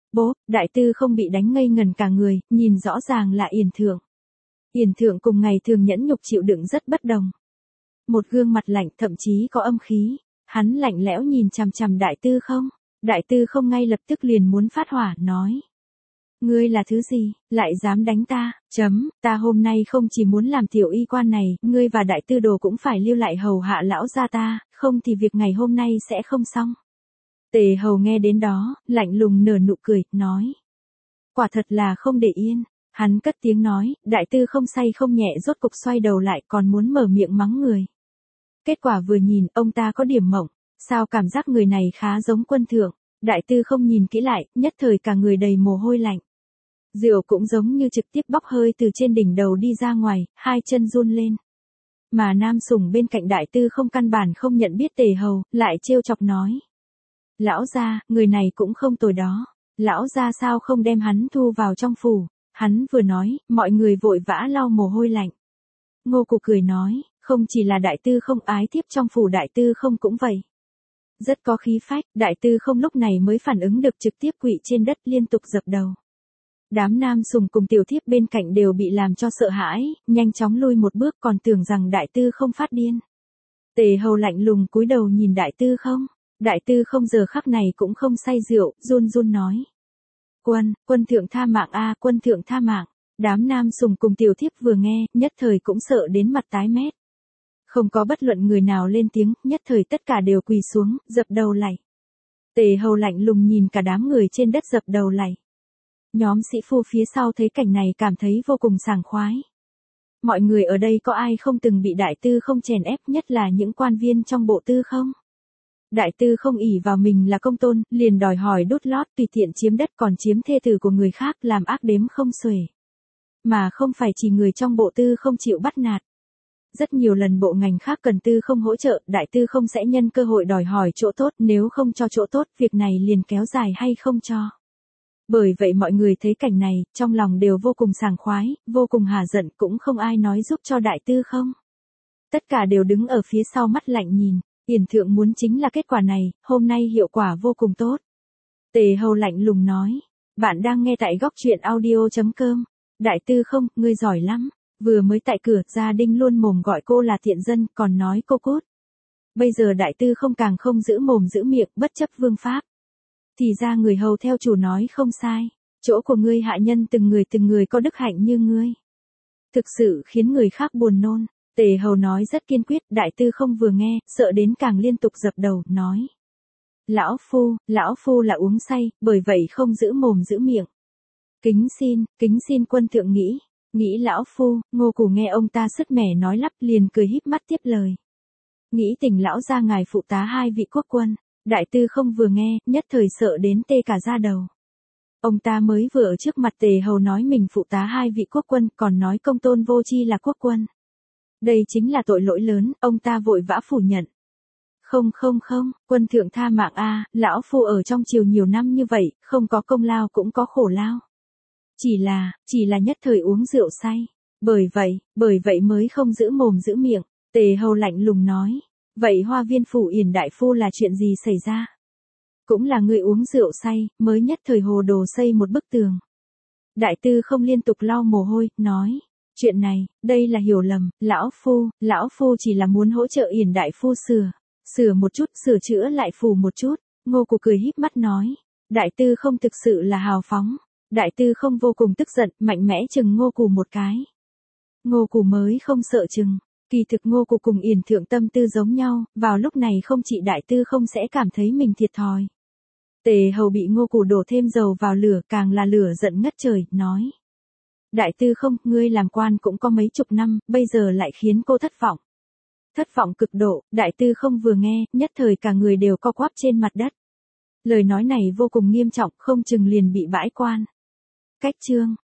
Speaker 1: Bố, đại tư không bị đánh ngây ngần cả người, nhìn rõ ràng là Yển Thượng. Yển Thượng cùng ngày thường nhẫn nhục chịu đựng rất bất đồng. Một gương mặt lạnh thậm chí có âm khí, hắn lạnh lẽo nhìn chằm chằm đại tư không. Đại tư không ngay lập tức liền muốn phát hỏa, nói. Ngươi là thứ gì, lại dám đánh ta, ta hôm nay không chỉ muốn làm tiểu y quan này, ngươi và đại tư đồ cũng phải lưu lại hầu hạ lão gia ta, không thì việc ngày hôm nay sẽ không xong. Tề hầu nghe đến đó, lạnh lùng nở nụ cười, nói. Quả thật là không để yên, hắn cất tiếng nói, đại tư không say không nhẹ rốt cục xoay đầu lại còn muốn mở miệng mắng người. Kết quả vừa nhìn, ông ta có điểm mộng, sao cảm giác người này khá giống quân thượng, đại tư không nhìn kỹ lại, nhất thời cả người đầy mồ hôi lạnh. Rượu cũng giống như trực tiếp bốc hơi từ trên đỉnh đầu đi ra ngoài, hai chân run lên. Mà Nam Sủng bên cạnh đại tư không căn bản không nhận biết Tề hầu, lại trêu chọc nói. Lão gia, người này cũng không tồi đó. Lão gia sao không đem hắn thu vào trong phủ. Hắn vừa nói, mọi người vội vã lau mồ hôi lạnh. Ngô Cục cười nói, không chỉ là đại tư không ái thiếp trong phủ đại tư không cũng vậy. Rất có khí phách, đại tư không lúc này mới phản ứng được trực tiếp quỵ trên đất liên tục dập đầu. Đám Nam Sủng cùng tiểu thiếp bên cạnh đều bị làm cho sợ hãi, nhanh chóng lui một bước còn tưởng rằng đại tư không phát điên. Tề hầu lạnh lùng cúi đầu nhìn đại tư không. Đại tư không giờ khắc này cũng không say rượu, run run nói. Quân thượng tha mạng a, quân thượng tha mạng. Đám Nam Sủng cùng tiểu thiếp vừa nghe, nhất thời cũng sợ đến mặt tái mét. Không có bất luận người nào lên tiếng, nhất thời tất cả đều quỳ xuống, dập đầu lạy. Tề hầu lạnh lùng nhìn cả đám người trên đất dập đầu lạy. Nhóm sĩ phu phía sau thấy cảnh này cảm thấy vô cùng sảng khoái. Mọi người ở đây có ai không từng bị đại tư không chèn ép, nhất là những quan viên trong bộ tư không? Đại tư không ỷ vào mình là công tôn, liền đòi hỏi đốt lót tùy tiện chiếm đất còn chiếm thê tử của người khác làm ác đếm không xuể. Mà không phải chỉ người trong bộ tư không chịu bắt nạt. Rất nhiều lần bộ ngành khác cần tư không hỗ trợ, đại tư không sẽ nhân cơ hội đòi hỏi chỗ tốt, nếu không cho chỗ tốt, việc này liền kéo dài hay không cho. Bởi vậy mọi người thấy cảnh này, trong lòng đều vô cùng sảng khoái, vô cùng hả giận, cũng không ai nói giúp cho đại tư không. Tất cả đều đứng ở phía sau mắt lạnh nhìn, Yển Thượng muốn chính là kết quả này, hôm nay hiệu quả vô cùng tốt. Tề hầu lạnh lùng nói, bạn đang nghe tại góc truyện audio.com, đại tư không, ngươi giỏi lắm, vừa mới tại cửa, gia đình luôn mồm gọi cô là thiện dân, còn nói cô cút. Bây giờ đại tư không càng không giữ mồm giữ miệng, bất chấp vương pháp. Thì ra người hầu theo chủ nói không sai, chỗ của ngươi hạ nhân từng người có đức hạnh như ngươi. Thực sự khiến người khác buồn nôn. Tề hầu nói rất kiên quyết, đại tư không vừa nghe, sợ đến càng liên tục dập đầu, nói. Lão phu là uống say, bởi vậy không giữ mồm giữ miệng. Kính xin quân thượng nghĩ lão phu. Ngô Củ nghe ông ta sứt mẻ nói lắp liền cười híp mắt tiếp lời. Nghĩ tình lão gia ngài phụ tá hai vị quốc quân. Đại tư không vừa nghe, nhất thời sợ đến tê cả da đầu. Ông ta mới vừa ở trước mặt Tề hầu nói mình phụ tá hai vị quốc quân, còn nói công tôn vô chi là quốc quân. Đây chính là tội lỗi lớn, ông ta vội vã phủ nhận. Không, quân thượng tha mạng a, lão phu ở trong triều nhiều năm như vậy, không có công lao cũng có khổ lao. Chỉ là nhất thời uống rượu say. Bởi vậy mới không giữ mồm giữ miệng. Tề hầu lạnh lùng nói. Vậy Hoa Viên phủ Yển đại phu là chuyện gì xảy ra? Cũng là người uống rượu say, mới nhất thời hồ đồ xây một bức tường. Đại tư không liên tục lau mồ hôi, nói. Chuyện này, đây là hiểu lầm, lão phu chỉ là muốn hỗ trợ Yển đại phu sửa một chút, sửa chữa lại phủ một chút. Ngô Củ cười híp mắt nói. Đại tư không thực sự là hào phóng. Đại tư không vô cùng tức giận, mạnh mẽ chừng Ngô Củ một cái. Ngô Củ mới không sợ chừng. Kỳ thực Ngô Củ cùng Yển Thượng tâm tư giống nhau, vào lúc này không chỉ đại tư không sẽ cảm thấy mình thiệt thòi. Tề hầu bị Ngô Củ đổ thêm dầu vào lửa, càng là lửa giận ngất trời, nói. Đại tư không, ngươi làm quan cũng có mấy chục năm, bây giờ lại khiến cô thất vọng. Thất vọng cực độ, đại tư không vừa nghe, nhất thời cả người đều co quắp trên mặt đất. Lời nói này vô cùng nghiêm trọng, không chừng liền bị bãi quan. Cách chương.